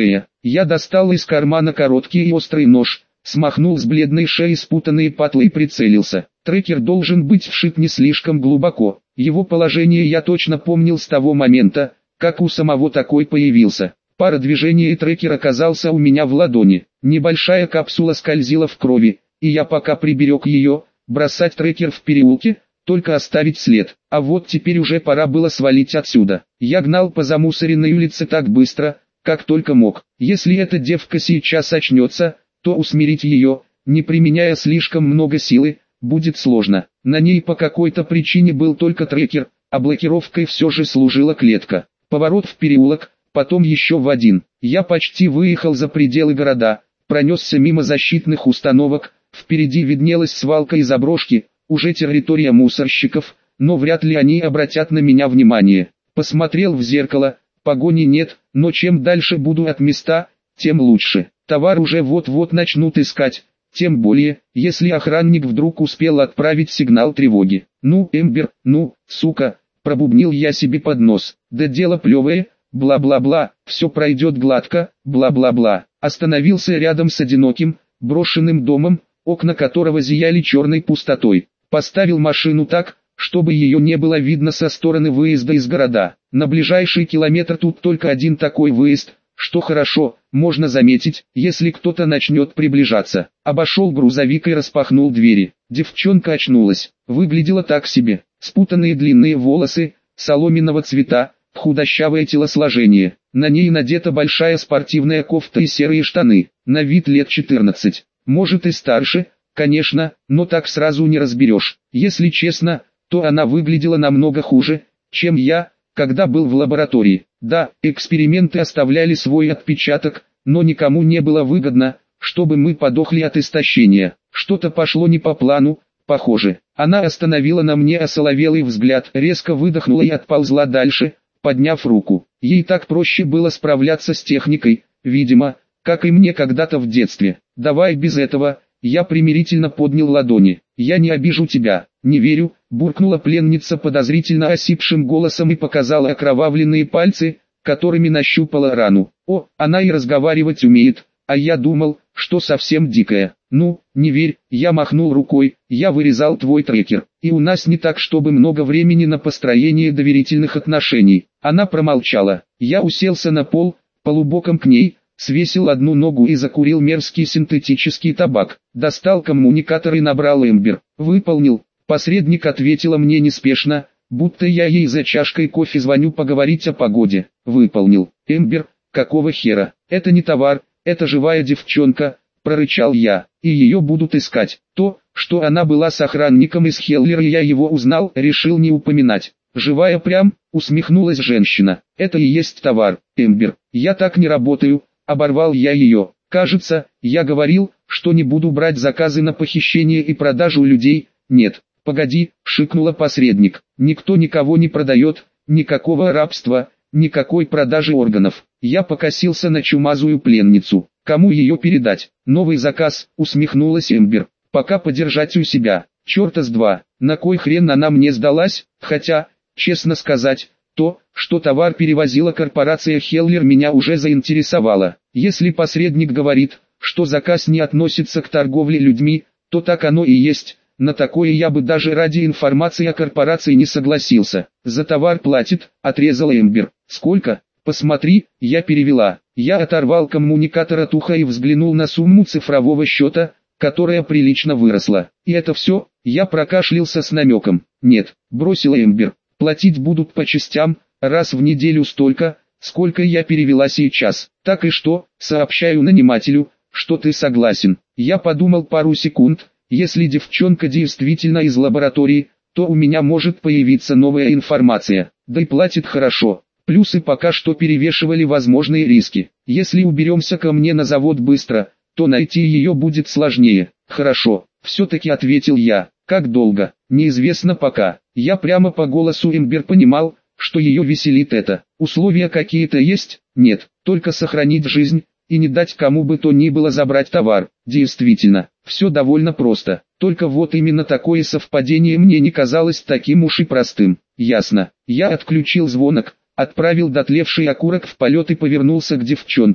Я достал из кармана короткий и острый нож, смахнул с бледной шеи спутанные патлы и прицелился. Трекер должен быть вшит не слишком глубоко. Его положение я точно помнил с того момента, как у самого такой появился. Пара движений и трекер оказался у меня в ладони. Небольшая капсула скользила в крови, и я пока приберег ее. Бросать трекер в переулке, только оставить след. А вот теперь уже пора было свалить отсюда. Я гнал по замусоренной улице так быстро, как только мог. Если эта девка сейчас очнется, то усмирить ее, не применяя слишком много силы, будет сложно. На ней по какой-то причине был только трекер, а блокировкой все же служила клетка. Поворот в переулок, потом еще в один. Я почти выехал за пределы города, пронесся мимо защитных установок, впереди виднелась свалка и заброшки, уже территория мусорщиков, но вряд ли они обратят на меня внимание. Посмотрел в зеркало, погони нет, но чем дальше буду от места, тем лучше. Товар уже вот-вот начнут искать, тем более, если охранник вдруг успел отправить сигнал тревоги. «Ну, Эмбер, ну, сука», пробубнил я себе под нос, «да дело плевое, бла-бла-бла, все пройдет гладко, бла-бла-бла». Остановился рядом с одиноким, брошенным домом, окна которого зияли черной пустотой. Поставил машину так, чтобы ее не было видно со стороны выезда из города. На ближайший километр тут только один такой выезд, что хорошо, можно заметить, если кто-то начнет приближаться. Обошел грузовик и распахнул двери. Девчонка очнулась, выглядела так себе. Спутанные длинные волосы, соломенного цвета, худощавое телосложение. На ней надета большая спортивная кофта и серые штаны. На вид лет 14. Может и старше, конечно, но так сразу не разберешь. Если честно, то она выглядела намного хуже, чем я, когда был в лаборатории. Да, эксперименты оставляли свой отпечаток, но никому не было выгодно, чтобы мы подохли от истощения. Что-то пошло не по плану, похоже. Она остановила на мне осоловелый взгляд, резко выдохнула и отползла дальше, подняв руку. Ей так проще было справляться с техникой, видимо, как и мне когда-то в детстве. «Давай без этого», я примирительно поднял ладони. «Я не обижу тебя». «Не верю», буркнула пленница подозрительно осипшим голосом и показала окровавленные пальцы, которыми нащупала рану. «О, она и разговаривать умеет, а я думал, что совсем дикая». «Ну, не верь», я махнул рукой, «я вырезал твой трекер, и у нас не так чтобы много времени на построение доверительных отношений». Она промолчала. Я уселся на пол, полубоком к ней, свесил одну ногу и закурил мерзкий синтетический табак. Достал коммуникатор и набрал Эмбер. «Выполнил». Посредник ответила мне неспешно, будто я ей за чашкой кофе звоню поговорить о погоде. «Выполнил». «Эмбер, какого хера? Это не товар, это живая девчонка», прорычал я, «и ее будут искать». То, что она была с охранником из Хеллера и я его узнал, решил не упоминать. «Живая прям», усмехнулась женщина. «Это и есть товар, Эмбер. Я так не работаю», оборвал я ее. «Кажется, я говорил, что не буду брать заказы на похищение и продажу людей». «Нет, погоди», шикнула посредник. «Никто никого не продает, никакого рабства, никакой продажи органов». Я покосился на чумазую пленницу. «Кому ее передать?» «Новый заказ», усмехнулась Эмбер. «Пока подержать у себя. Черта с два. На кой хрен она мне сдалась? Хотя, честно сказать, то, что товар перевозила корпорация Хеллер, меня уже заинтересовало. Если посредник говорит, что заказ не относится к торговле людьми, то так оно и есть. На такое я бы даже ради информации о корпорации не согласился». «За товар платит», отрезала Эмбер. «Сколько?» «Посмотри», я перевела. Я оторвал коммуникатор от уха и взглянул на сумму цифрового счета, которая прилично выросла. «И это все?» Я прокашлялся с намеком. «Нет», бросила Эмбер. «Платить будут по частям, раз в неделю столько, сколько я перевела сейчас». «Так и что?» «Сообщаю нанимателю, что ты согласен». Я подумал пару секунд. Если девчонка действительно из лаборатории, то у меня может появиться новая информация. Да и платит хорошо. Плюсы пока что перевешивали возможные риски. Если уберемся ко мне на завод быстро, то найти ее будет сложнее. «Хорошо», все-таки ответил я. «Как долго?» «Неизвестно пока». Я прямо по голосу Эмбер понимал, что ее веселит это. «Условия какие-то есть?» «Нет, только сохранить жизнь, и не дать кому бы то ни было забрать товар». Действительно, все довольно просто. Только вот именно такое совпадение мне не казалось таким уж и простым. «Ясно». Я отключил звонок, отправил дотлевший окурок в полет и повернулся к девчонке.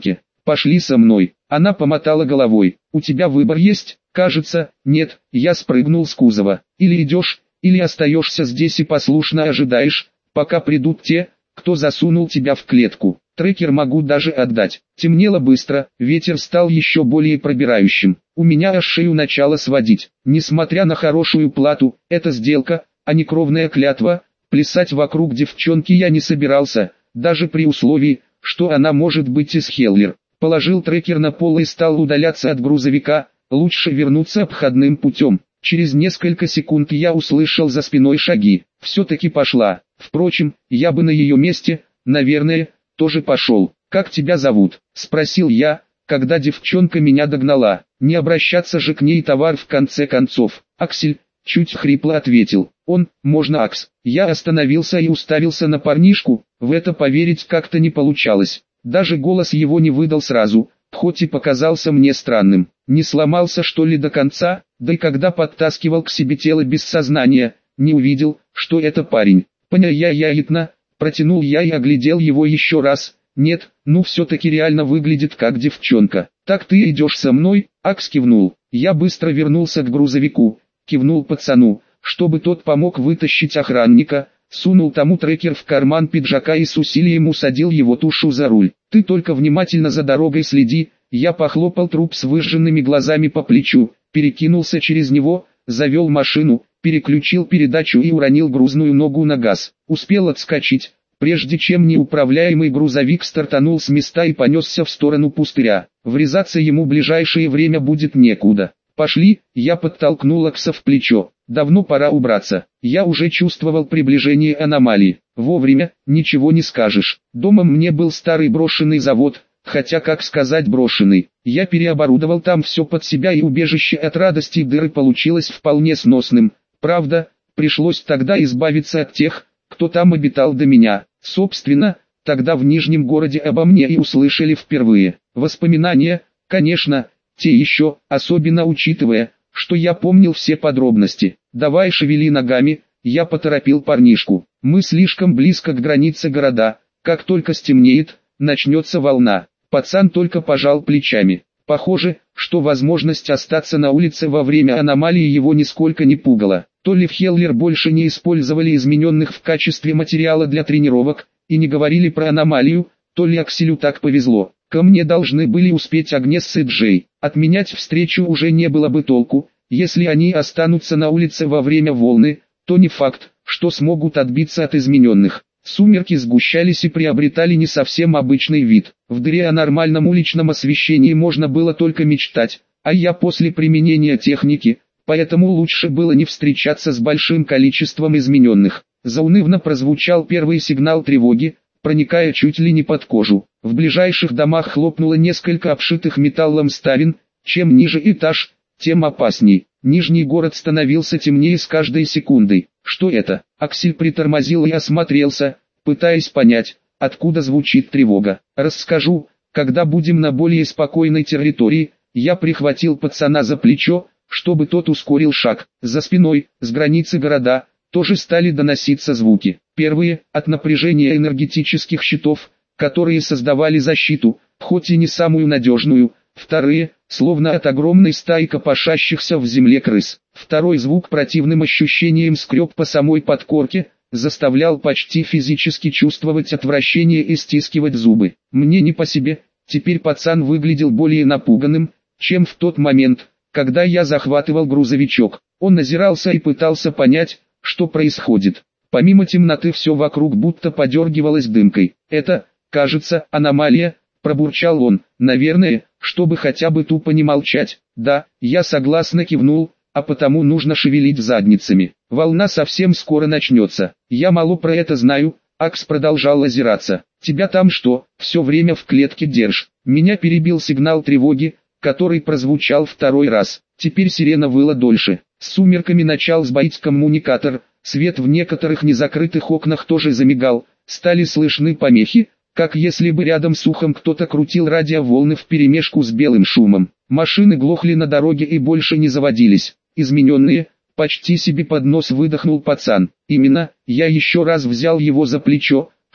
Пошли со мной. Она помотала головой. У тебя выбор есть? Кажется, нет. Я спрыгнул с кузова. Или идешь, или остаешься здесь и послушно ожидаешь, пока придут те, кто засунул тебя в клетку. Трекер могу даже отдать. Темнело быстро, ветер стал еще более пробирающим. У меня аж шею начало сводить. Несмотря на хорошую плату, это сделка, а не кровная клятва. Плясать вокруг девчонки я не собирался, даже при условии, что она может быть из Хеллер. Положил трекер на пол и стал удаляться от грузовика. Лучше вернуться обходным путем. Через несколько секунд я услышал за спиной шаги. Все-таки пошла. Впрочем, я бы на ее месте, наверное, тоже пошел. «Как тебя зовут?» – спросил я, когда девчонка меня догнала. Не обращаться же к ней товар в конце концов. «Аксель», – чуть хрипло ответил. «Он, можно Акс». Я остановился и уставился на парнишку, в это поверить как-то не получалось. Даже голос его не выдал сразу, хоть и показался мне странным. Не сломался что ли до конца, да и когда подтаскивал к себе тело без сознания, не увидел, что это парень. «Поняяяитно», протянул я и оглядел его еще раз. «Нет, ну все-таки реально выглядит как девчонка». «Так ты идешь со мной?» Акс кивнул. Я быстро вернулся к грузовику, кивнул пацану, чтобы тот помог вытащить охранника, сунул тому трекер в карман пиджака и с усилием усадил его тушу за руль. «Ты только внимательно за дорогой следи». Я похлопал труп с выжженными глазами по плечу, перекинулся через него, завел машину, переключил передачу и уронил грузную ногу на газ. Успел отскочить, прежде чем неуправляемый грузовик стартанул с места и понесся в сторону пустыря. Врезаться ему в ближайшее время будет некуда. «Пошли», я подтолкнул Акса в плечо. «Давно пора убраться». Я уже чувствовал приближение аномалии. Вовремя, ничего не скажешь. Домом мне был старый брошенный завод, хотя как сказать брошенный. Я переоборудовал там все под себя, и убежище от радости и дыры получилось вполне сносным. Правда, пришлось тогда избавиться от тех, кто там обитал до меня. Собственно, тогда в Нижнем городе обо мне и услышали впервые. Воспоминания, конечно, те еще, особенно учитывая, что я помнил все подробности. «Давай шевели ногами», я поторопил парнишку. «Мы слишком близко к границе города, как только стемнеет, начнется волна». Пацан только пожал плечами. Похоже, что возможность остаться на улице во время аномалии его нисколько не пугала. То ли в Хеллер больше не использовали измененных в качестве материала для тренировок, и не говорили про аномалию, то ли Акселю так повезло. Ко мне должны были успеть Агнес и Джей. Отменять встречу уже не было бы толку. Если они останутся на улице во время волны, то не факт, что смогут отбиться от измененных. Сумерки сгущались и приобретали не совсем обычный вид. В дыре о нормальном уличном освещении можно было только мечтать, а я после применения техники, поэтому лучше было не встречаться с большим количеством измененных. Заунывно прозвучал первый сигнал тревоги, проникая чуть ли не под кожу. В ближайших домах хлопнуло несколько обшитых металлом ставен. Чем ниже этаж, тем опасней. Нижний город становился темнее с каждой секундой. Что это? Аксель притормозил и осмотрелся, пытаясь понять, откуда звучит тревога. «Расскажу, когда будем на более спокойной территории». Я прихватил пацана за плечо, чтобы тот ускорил шаг. За спиной, с границы города, тоже стали доноситься звуки. Первые, от напряжения энергетических щитов, которые создавали защиту, хоть и не самую надежную. Вторые, словно от огромной стаи копошащихся в земле крыс. Второй звук противным ощущением скреб по самой подкорке, заставлял почти физически чувствовать отвращение и стискивать зубы. Мне не по себе, теперь пацан выглядел более напуганным, чем в тот момент, когда я захватывал грузовичок. Он озирался и пытался понять, что происходит. Помимо темноты все вокруг будто подергивалось дымкой. «Это, кажется, аномалия», — пробурчал он, «наверное, чтобы хотя бы тупо не молчать». «Да», я согласно кивнул, «а потому нужно шевелить задницами. Волна совсем скоро начнется». «Я мало про это знаю», Акс продолжал озираться. «Тебя там что, все время в клетке держишь?» Меня перебил сигнал тревоги, который прозвучал второй раз. Теперь сирена выла дольше. С сумерками начал сбоить коммуникатор, свет в некоторых незакрытых окнах тоже замигал, стали слышны помехи, как если бы рядом с ухом кто-то крутил радиоволны вперемешку с белым шумом. Машины глохли на дороге и больше не заводились. Измененные, почти себе под нос выдохнул пацан. Именно, я еще раз взял его за плечо,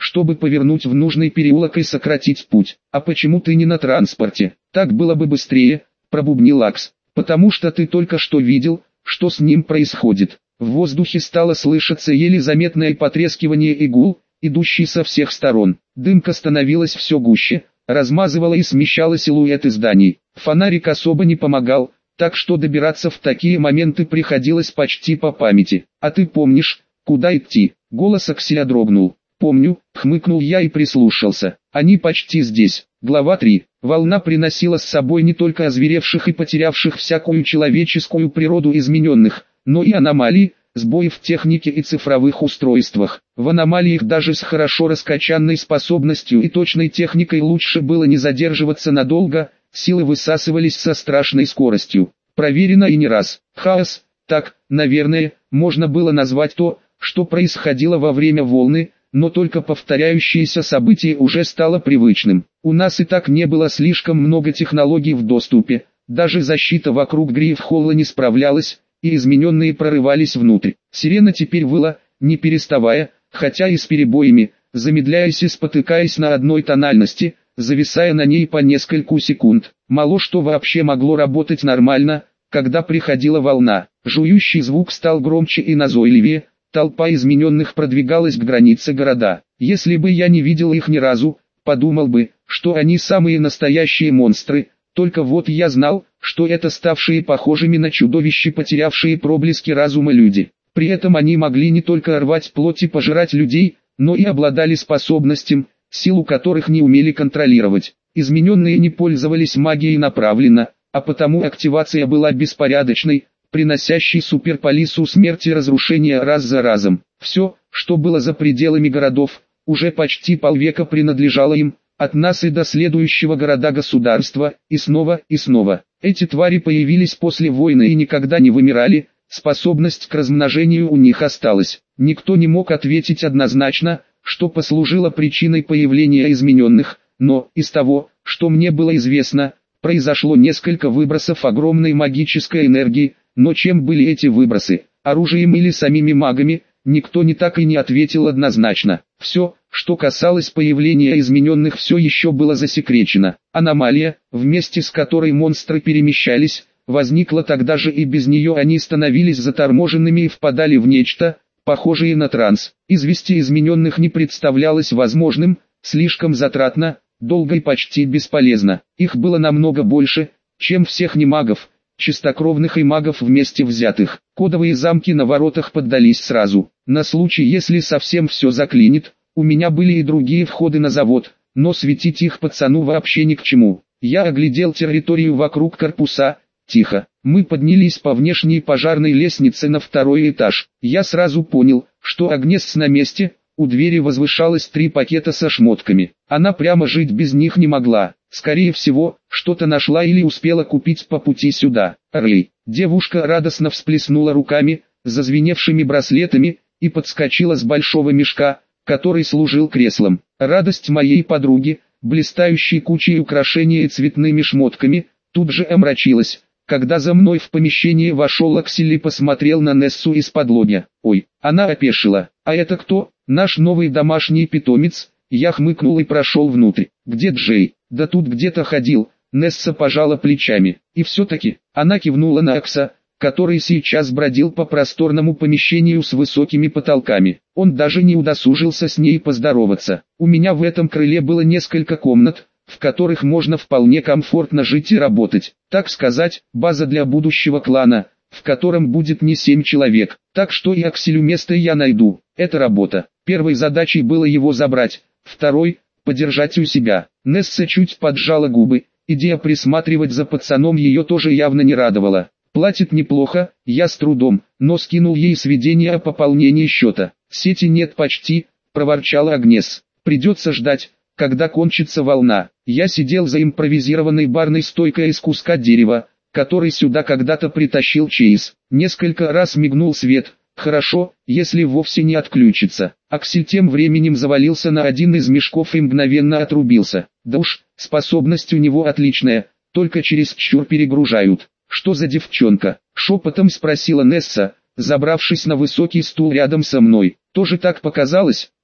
чтобы повернуть в нужный переулок и сократить путь. А почему ты не на транспорте? Так было бы быстрее, пробубнил Акс. Потому что ты только что видел, что с ним происходит. В воздухе стало слышаться еле заметное потрескивание и гул, идущий со всех сторон. Дымка становилась все гуще, размазывала и смещала силуэты зданий. Фонарик особо не помогал, так что добираться в такие моменты приходилось почти по памяти. А ты помнишь, куда идти? Голос Акселя дрогнул. Помню, хмыкнул я и прислушался. Они почти здесь. Глава 3. Волна приносила с собой не только озверевших и потерявших всякую человеческую природу измененных, но и аномалии, сбои в технике и цифровых устройствах. В аномалиях даже с хорошо раскачанной способностью и точной техникой лучше было не задерживаться надолго, силы высасывались со страшной скоростью. Проверено и не раз. Хаос, так, наверное, можно было назвать то, что происходило во время волны, но только повторяющееся событие уже стало привычным. У нас и так не было слишком много технологий в доступе, даже защита вокруг Грифхолла не справлялась, и измененные прорывались внутрь. Сирена теперь выла, не переставая, хотя и с перебоями, замедляясь и спотыкаясь на одной тональности, зависая на ней по нескольку секунд. Мало что вообще могло работать нормально, когда приходила волна. Жующий звук стал громче и назойливее, толпа измененных продвигалась к границе города. Если бы я не видел их ни разу, подумал бы, что они самые настоящие монстры, только вот я знал, что это ставшие похожими на чудовища потерявшие проблески разума люди. При этом они могли не только рвать плоть и пожирать людей, но и обладали способностями, силу которых не умели контролировать. Измененные не пользовались магией направленно, а потому активация была беспорядочной, приносящей суперполису смерти и разрушения раз за разом. Все, что было за пределами городов, уже почти полвека принадлежало им, от нас и до следующего города-государства, и снова, и снова. Эти твари появились после войны и никогда не вымирали, способность к размножению у них осталась. Никто не мог ответить однозначно, что послужило причиной появления измененных, но, из того, что мне было известно, произошло несколько выбросов огромной магической энергии, но чем были эти выбросы, оружием или самими магами, никто не так и не ответил однозначно. Все, что касалось появления измененных, все еще было засекречено. Аномалия, вместе с которой монстры перемещались, возникла тогда же, и без нее они становились заторможенными и впадали в нечто, похожее на транс. Извести измененных не представлялось возможным, слишком затратно, долго и почти бесполезно. Их было намного больше, чем всех немагов, чистокровных и магов вместе взятых. Кодовые замки на воротах поддались сразу. На случай, если совсем все заклинит, у меня были и другие входы на завод, но светить их пацану вообще ни к чему. Я оглядел территорию вокруг корпуса. Тихо. Мы поднялись по внешней пожарной лестнице на второй этаж. Я сразу понял, что Агнес на месте. У двери возвышалось 3 пакета со шмотками. Она прямо жить без них не могла. Скорее всего, что-то нашла или успела купить по пути сюда. Рэй. Девушка радостно всплеснула руками, зазвеневшими браслетами, и подскочила с большого мешка, который служил креслом. Радость моей подруги, блистающей кучей украшений и цветными шмотками, тут же омрачилась, когда за мной в помещение вошел Аксель и посмотрел на Нессу из-под лобья. Ой, она опешила. А это кто? Наш новый домашний питомец. Я хмыкнул и прошел внутрь. Где Джей? Да тут где-то ходил. Несса пожала плечами. И все-таки, она кивнула на Акса, который сейчас бродил по просторному помещению с высокими потолками. Он даже не удосужился с ней поздороваться. У меня в этом крыле было несколько комнат, в которых можно вполне комфортно жить и работать. Так сказать, база для будущего клана, в котором будет не 7 человек. Так что и Акселю место я найду. Это работа. Первой задачей было его забрать, второй – подержать у себя. Несса чуть поджала губы. Идея присматривать за пацаном ее тоже явно не радовала. Платит неплохо, я с трудом, но скинул ей сведения о пополнении счета. Сети нет почти, проворчала Агнес. Придется ждать, когда кончится волна. Я сидел за импровизированной барной стойкой из куска дерева, который сюда когда-то притащил Чейз. Несколько раз мигнул свет. Хорошо, если вовсе не отключится. Аксель тем временем завалился на один из мешков и мгновенно отрубился. Да уж, способность у него отличная, только чересчур перегружают. Что за девчонка? Шепотом спросила Несса, забравшись на высокий стул рядом со мной. Тоже так показалось?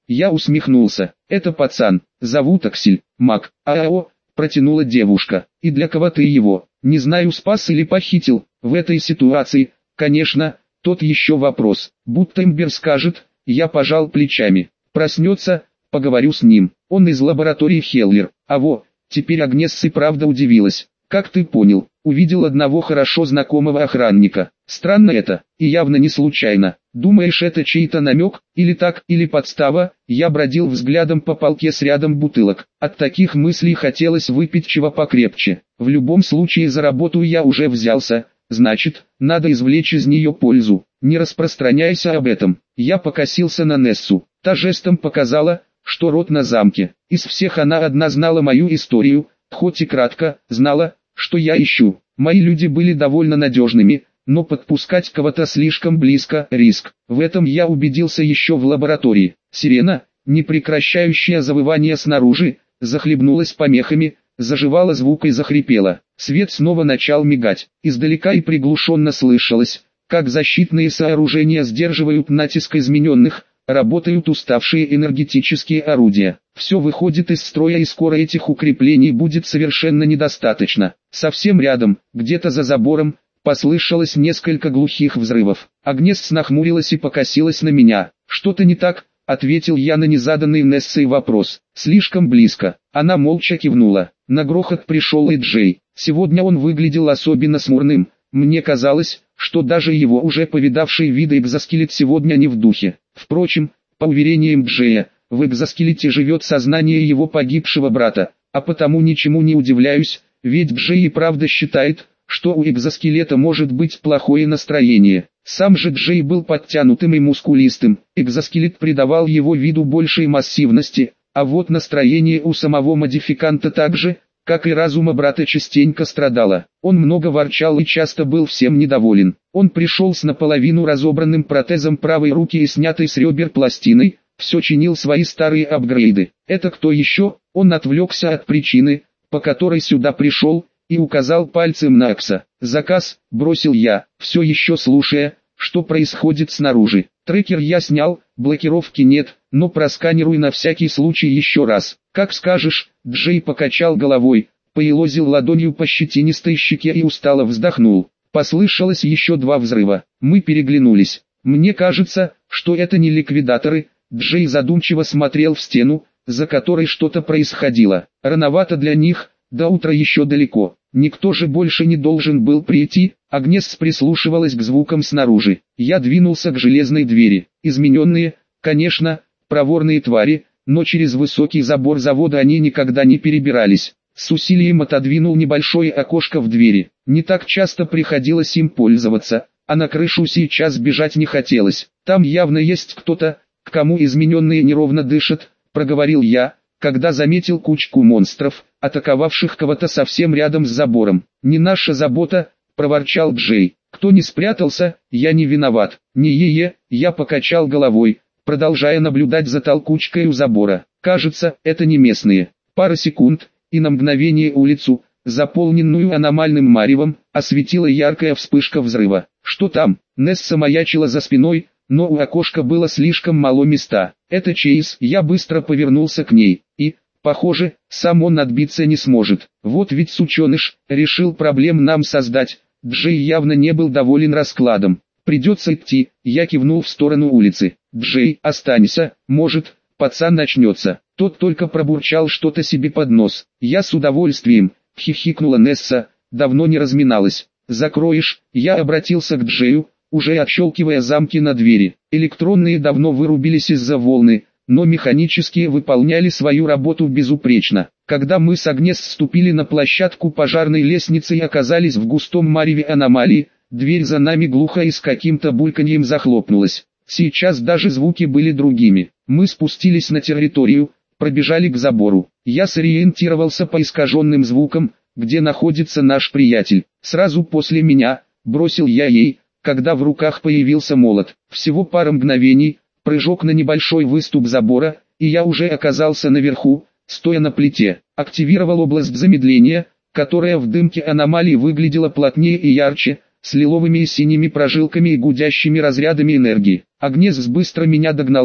Я усмехнулся. Это пацан, зовут Аксель, маг. ААО, протянула девушка. И для кого ты его? Не знаю, спас или похитил. В этой ситуации, конечно, тот еще вопрос. Будто Эмбер скажет, я пожал плечами. Проснется, поговорю с ним. Он из лаборатории Хеллер. А во, теперь Агнесса и правда удивилась. Как ты понял? Увидел одного хорошо знакомого охранника. Странно это, и явно не случайно. Думаешь, это чей-то намек, или так, или подстава? Я бродил взглядом по полке с рядом бутылок. От таких мыслей хотелось выпить чего покрепче. В любом случае за работу я уже взялся, значит, надо извлечь из нее пользу. Не распространяйся об этом. Я покосился на Нессу. Та жестом показала, что рот на замке. Из всех она одна знала мою историю, хоть и кратко, знала, что я ищу. Мои люди были довольно надежными, но подпускать кого-то слишком близко – риск. В этом я убедился еще в лаборатории. Сирена, не прекращающая завывание снаружи, захлебнулась помехами, заживала звук и захрипела. Свет снова начал мигать. Издалека и приглушенно слышалось, как защитные сооружения сдерживают натиск измененных, работают уставшие энергетические орудия. Все выходит из строя, и скоро этих укреплений будет совершенно недостаточно. Совсем рядом, где-то за забором, послышалось несколько глухих взрывов. Агнес нахмурилась и покосилась на меня. «Что-то не так?» — ответил я на незаданный Нессой вопрос. «Слишком близко». Она молча кивнула. На грохот пришел и Джей. Сегодня он выглядел особенно смурным. Мне казалось, что даже его уже повидавший виды экзоскелет сегодня не в духе. Впрочем, по уверениям Джея, в экзоскелете живет сознание его погибшего брата, а потому ничему не удивляюсь, ведь Джей и правда считает, что у экзоскелета может быть плохое настроение. Сам же Джей был подтянутым и мускулистым, экзоскелет придавал его виду большей массивности, а вот настроение у самого модификанта также, как и разума брата, частенько страдало. Он много ворчал и часто был всем недоволен. Он пришел с наполовину разобранным протезом правой руки и снятой с ребер пластиной, все чинил свои старые апгрейды. Это кто еще? Он отвлекся от причины, по которой сюда пришел, и указал пальцем на Акса. «Заказ», — бросил я, все еще слушая, что происходит снаружи. Трекер я снял, блокировки нет, но просканируй на всякий случай еще раз. «Как скажешь», — Джей покачал головой, поелозил ладонью по щетинистой щеке и устало вздохнул. Послышалось еще 2 взрыва. Мы переглянулись. «Мне кажется, что это не ликвидаторы», — Джей задумчиво смотрел в стену, за которой что-то происходило. «Рановато для них, до утра еще далеко. Никто же больше не должен был прийти». Агнес прислушивалась к звукам снаружи. Я двинулся к железной двери. Измененные, конечно, проворные твари, но через высокий забор завода они никогда не перебирались. С усилием отодвинул небольшое окошко в двери. Не так часто приходилось им пользоваться, а на крышу сейчас бежать не хотелось. Там явно есть кто-то, к кому измененные неровно дышат, проговорил я, когда заметил кучку монстров, атаковавших кого-то совсем рядом с забором. «Не наша забота», — проворчал Джей. «Кто не спрятался, я не виноват». «Не-е-е», — я покачал головой, продолжая наблюдать за толкучкой у забора. «Кажется, это не местные». Пара секунд, и на мгновение улицу, заполненную аномальным маревом, осветила яркая вспышка взрыва. «Что там?» Несса маячила за спиной, но у окошка было слишком мало места. «Это Чейз». Я быстро повернулся к ней, и, похоже, сам он отбиться не сможет. Вот ведь сученыш, решил проблем нам создать. Джей явно не был доволен раскладом. «Придется идти», я кивнул в сторону улицы. «Джей, останься, может, пацан начнется». Тот только пробурчал что-то себе под нос. «Я с удовольствием», хихикнула Несса, давно не разминалась. «Закроешь?» Я обратился к Джею, уже отщелкивая замки на двери. Электронные давно вырубились из-за волны, но механические выполняли свою работу безупречно. Когда мы с Агнес вступили на площадку пожарной лестницы и оказались в густом мареве аномалии, дверь за нами глухо и с каким-то бульканьем захлопнулась. Сейчас даже звуки были другими. Мы спустились на территорию, пробежали к забору. Я сориентировался по искаженным звукам, где находится наш приятель. Сразу после меня, бросил я ей, когда в руках появился молот. Всего пара мгновений, прыжок на небольшой выступ забора, и я уже оказался наверху, стоя на плите. Активировал область замедления, которая в дымке аномалии выглядела плотнее и ярче, с лиловыми и синими прожилками и гудящими разрядами энергии. Агнес быстро меня догнала,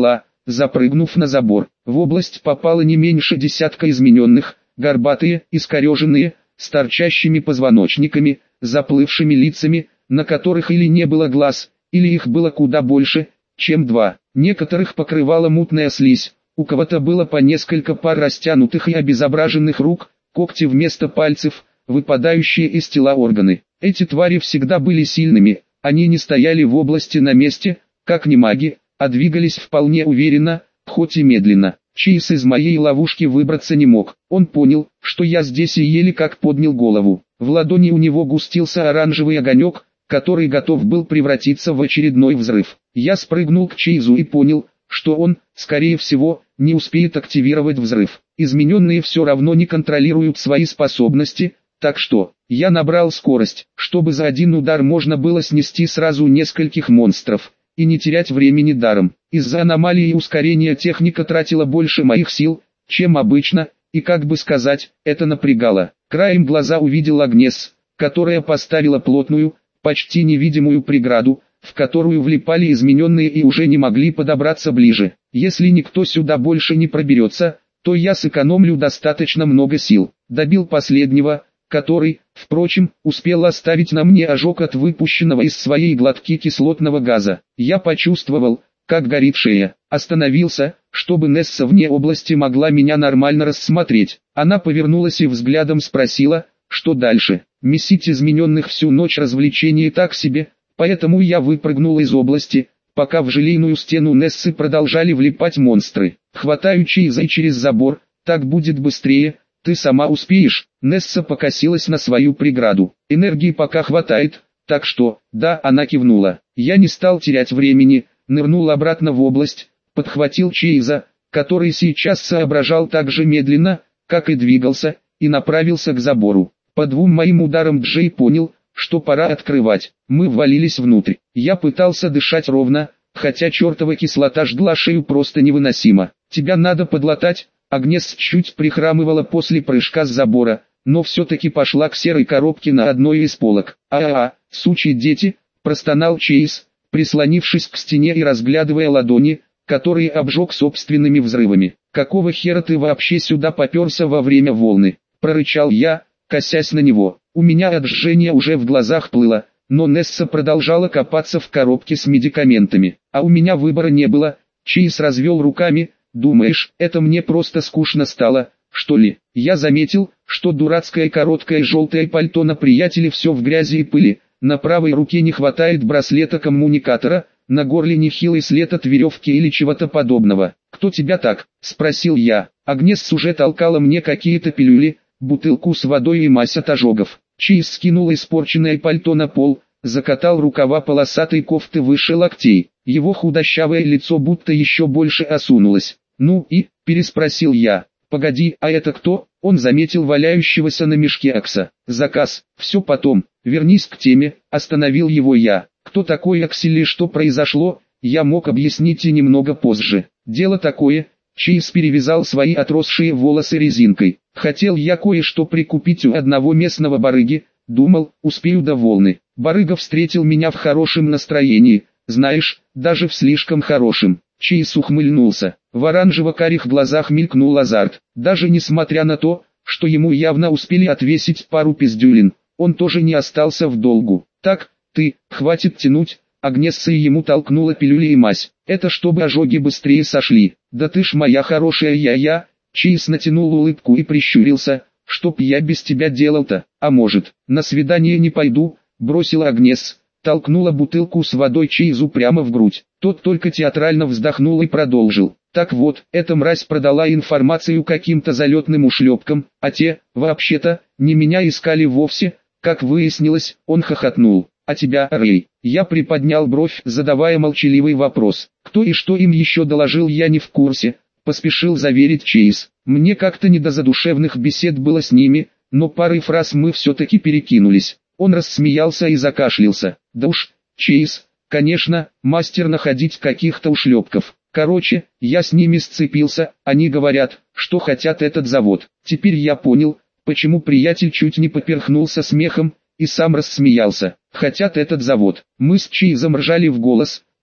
запрыгнув на забор. В область попало не меньше десятка измененных, горбатые, искореженные, с торчащими позвоночниками, заплывшими лицами, на которых или не было глаз, или их было куда больше, чем два. Некоторых покрывала мутная слизь, у кого-то было по несколько пар растянутых и обезображенных рук, когти вместо пальцев, выпадающие из тела органы. Эти твари всегда были сильными, они не стояли в области на месте, как не маги, а двигались вполне уверенно, хоть и медленно. Чейз из моей ловушки выбраться не мог. Он понял, что я здесь и еле как поднял голову. В ладони у него густился оранжевый огонек, который готов был превратиться в очередной взрыв. Я спрыгнул к Чейзу и понял, что он, скорее всего, не успеет активировать взрыв. Измененные все равно не контролируют свои способности, так что я набрал скорость, чтобы за один удар можно было снести сразу нескольких монстров и не терять времени даром. Из-за аномалии ускорения техника тратила больше моих сил, чем обычно, и как бы сказать, это напрягало. Краем глаза увидел Агнес, которая поставила плотную, почти невидимую преграду, в которую влипали измененные и уже не могли подобраться ближе. Если никто сюда больше не проберется, то я сэкономлю достаточно много сил. Добил последнего, который, впрочем, успел оставить на мне ожог от выпущенного из своей глотки кислотного газа. Я почувствовал, как горит шея. Остановился, чтобы Несса вне области могла меня нормально рассмотреть. Она повернулась и взглядом спросила, что дальше. Месить измененных всю ночь развлечение так себе, поэтому я выпрыгнул из области, пока в желейную стену Нессы продолжали влипать монстры. Хватаю Чейза и через забор, так будет быстрее. Ты сама успеешь? Несса покосилась на свою преграду. Энергии пока хватает, так что, да, она кивнула. Я не стал терять времени, нырнул обратно в область, подхватил Чейза, который сейчас соображал так же медленно, как и двигался, и направился к забору. По двум моим ударам Джей понял, что пора открывать. Мы ввалились внутрь. Я пытался дышать ровно, хотя чертова кислота жгла шею просто невыносимо. Тебя надо подлатать. Агнес чуть прихрамывала после прыжка с забора, но все-таки пошла к серой коробке на одной из полок. Сучьи дети, простонал Чейз, прислонившись к стене и разглядывая ладони, которые обжег собственными взрывами. Какого хера ты вообще сюда поперся во время волны? Прорычал я, косясь на него. У меня от жжения уже в глазах плыло, но Несса продолжала копаться в коробке с медикаментами. А у меня выбора не было. Чейз развел руками. Думаешь, это мне просто скучно стало, что ли? Я заметил, что дурацкое короткое желтое пальто на приятеле все в грязи и пыли, на правой руке не хватает браслета-коммуникатора, на горле нехилый след от веревки или чего-то подобного. «Кто тебя так?» – спросил я. Агнес уже толкала мне какие-то пилюли, бутылку с водой и мазь от ожогов. Чейз скинул испорченное пальто на пол, закатал рукава полосатой кофты выше локтей. Его худощавое лицо будто еще больше осунулось. «Ну и?» – переспросил я. «Погоди, а это кто?» Он заметил валяющегося на мешке Акса. «Заказ, все потом, вернись к теме», – остановил его я. Кто такой Аксель и что произошло, я мог объяснить и немного позже. Дело такое, Чейз перевязал свои отросшие волосы резинкой. Хотел я кое-что прикупить у одного местного барыги, думал, успею до волны. Барыга встретил меня в хорошем настроении, знаешь, даже в слишком хорошем. Чейз ухмыльнулся. В оранжево-карих глазах мелькнул азарт. Даже несмотря на то, что ему явно успели отвесить пару пиздюлин, он тоже не остался в долгу. «Так, ты, хватит тянуть», Агнесса ему толкнула пилюли и мазь. «Это чтобы ожоги быстрее сошли». «Да ты ж моя хорошая я». Чейз натянул улыбку и прищурился. «Чтоб я без тебя делал-то? А может, на свидание не пойду?» Бросила Агнес. Толкнула бутылку с водой Чейзу прямо в грудь. Тот только театрально вздохнул и продолжил. Так вот, эта мразь продала информацию каким-то залетным ушлепкам, а те, вообще-то, не меня искали вовсе, как выяснилось, он хохотнул. А тебя, Рэй? Я приподнял бровь, задавая молчаливый вопрос. Кто и что им еще доложил, я не в курсе, поспешил заверить Чейз. Мне как-то не до задушевных бесед было с ними, но парой фраз мы все-таки перекинулись. Он рассмеялся и закашлялся. Да уж, Чейз, конечно, мастер находить каких-то ушлепков. Короче, я с ними сцепился, они говорят, что хотят этот завод. Теперь я понял, почему приятель чуть не поперхнулся смехом, и сам рассмеялся. Хотят этот завод. Мы с Чейзом ржали в голос,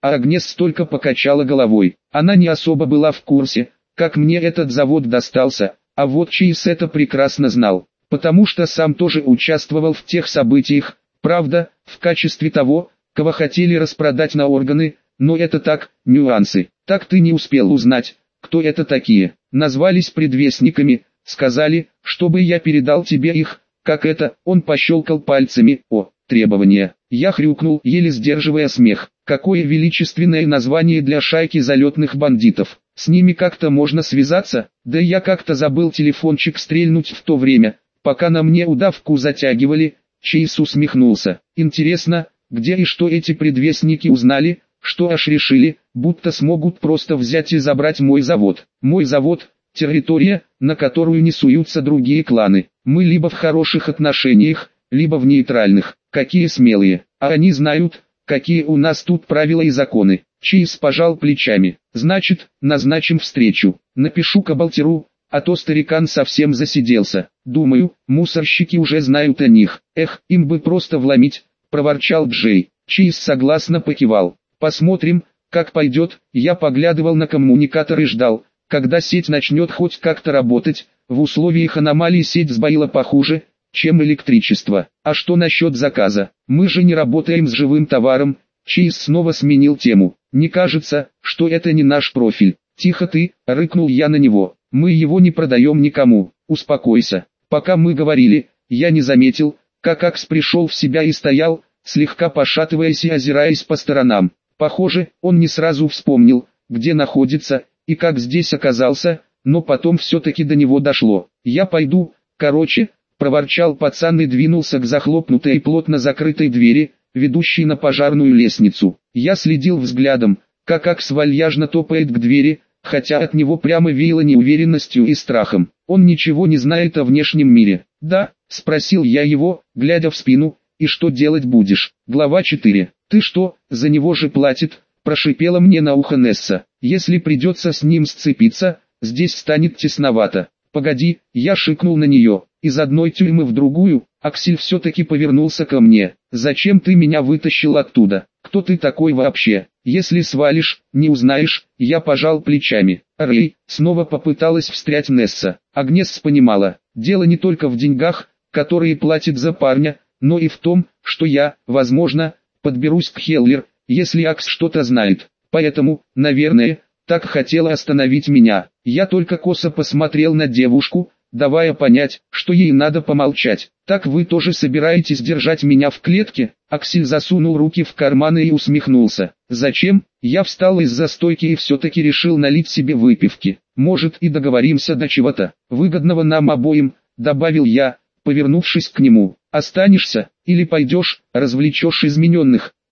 а Агнес только покачала головой. Она не особо была в курсе, как мне этот завод достался, а вот Чейз это прекрасно знал, потому что сам тоже участвовал в тех событиях, правда, в качестве того, кого хотели распродать на органы, но это так, нюансы. Так ты не успел узнать, кто это такие. Назвались предвестниками, сказали, чтобы я передал тебе их, как это, он пощелкал пальцами, требования. Я хрюкнул, еле сдерживая смех. Какое величественное название для шайки залетных бандитов. С ними как-то можно связаться, да я как-то забыл телефончик стрельнуть в то время, пока на мне удавку затягивали. Чейз усмехнулся. Интересно, где и что эти предвестники узнали, что аж решили, будто смогут просто взять и забрать мой завод. Мой завод – территория, на которую не суются другие кланы. Мы либо в хороших отношениях, либо в нейтральных. Какие смелые. А они знают, какие у нас тут правила и законы. Чейз пожал плечами. Значит, назначим встречу. Напишу Кабалтеру, а то старикан совсем засиделся. Думаю, мусорщики уже знают о них. Эх, им бы просто вломить, проворчал Джей. Чейз согласно покивал. Посмотрим, как пойдет. Я поглядывал на коммуникатор и ждал, когда сеть начнет хоть как-то работать. В условиях аномалии сеть сбоила похуже, чем электричество. А что насчет заказа? Мы же не работаем с живым товаром. Чейз снова сменил тему. Не кажется, что это не наш профиль. Тихо ты, рыкнул я на него. Мы его не продаем никому. Успокойся. Пока мы говорили, я не заметил, как Акс пришел в себя и стоял, слегка пошатываясь и озираясь по сторонам. Похоже, он не сразу вспомнил, где находится, и как здесь оказался, но потом все-таки до него дошло. «Я пойду, короче», — проворчал пацан и двинулся к захлопнутой и плотно закрытой двери, ведущей на пожарную лестницу. Я следил взглядом, как Акс вальяжно топает к двери, хотя от него прямо веяло неуверенностью и страхом. Он ничего не знает о внешнем мире. «Да?» — спросил я его, глядя в спину. «И что делать будешь?» Глава 4. «Ты что, за него же платит?» – прошипела мне на ухо Несса. «Если придется с ним сцепиться, здесь станет тесновато». «Погоди», – я шикнул на нее. Из одной тюрьмы в другую, Аксель все-таки повернулся ко мне. «Зачем ты меня вытащил оттуда? Кто ты такой вообще? Если свалишь, не узнаешь». Я пожал плечами. «Рэй», – снова попыталась встрять Несса. Агнес понимала, дело не только в деньгах, которые платит за парня, но и в том, что я, возможно, подберусь к Хеллер, если Акс что-то знает. Поэтому, наверное, так хотела остановить меня. Я только косо посмотрел на девушку, давая понять, что ей надо помолчать. «Так вы тоже собираетесь держать меня в клетке?» Аксель засунул руки в карманы и усмехнулся. «Зачем?» Я встал из-за стойки и все-таки решил налить себе выпивки. «Может и договоримся до чего-то, выгодного нам обоим», добавил я, повернувшись к нему. «Останешься, или пойдешь, развлечешь измененных?»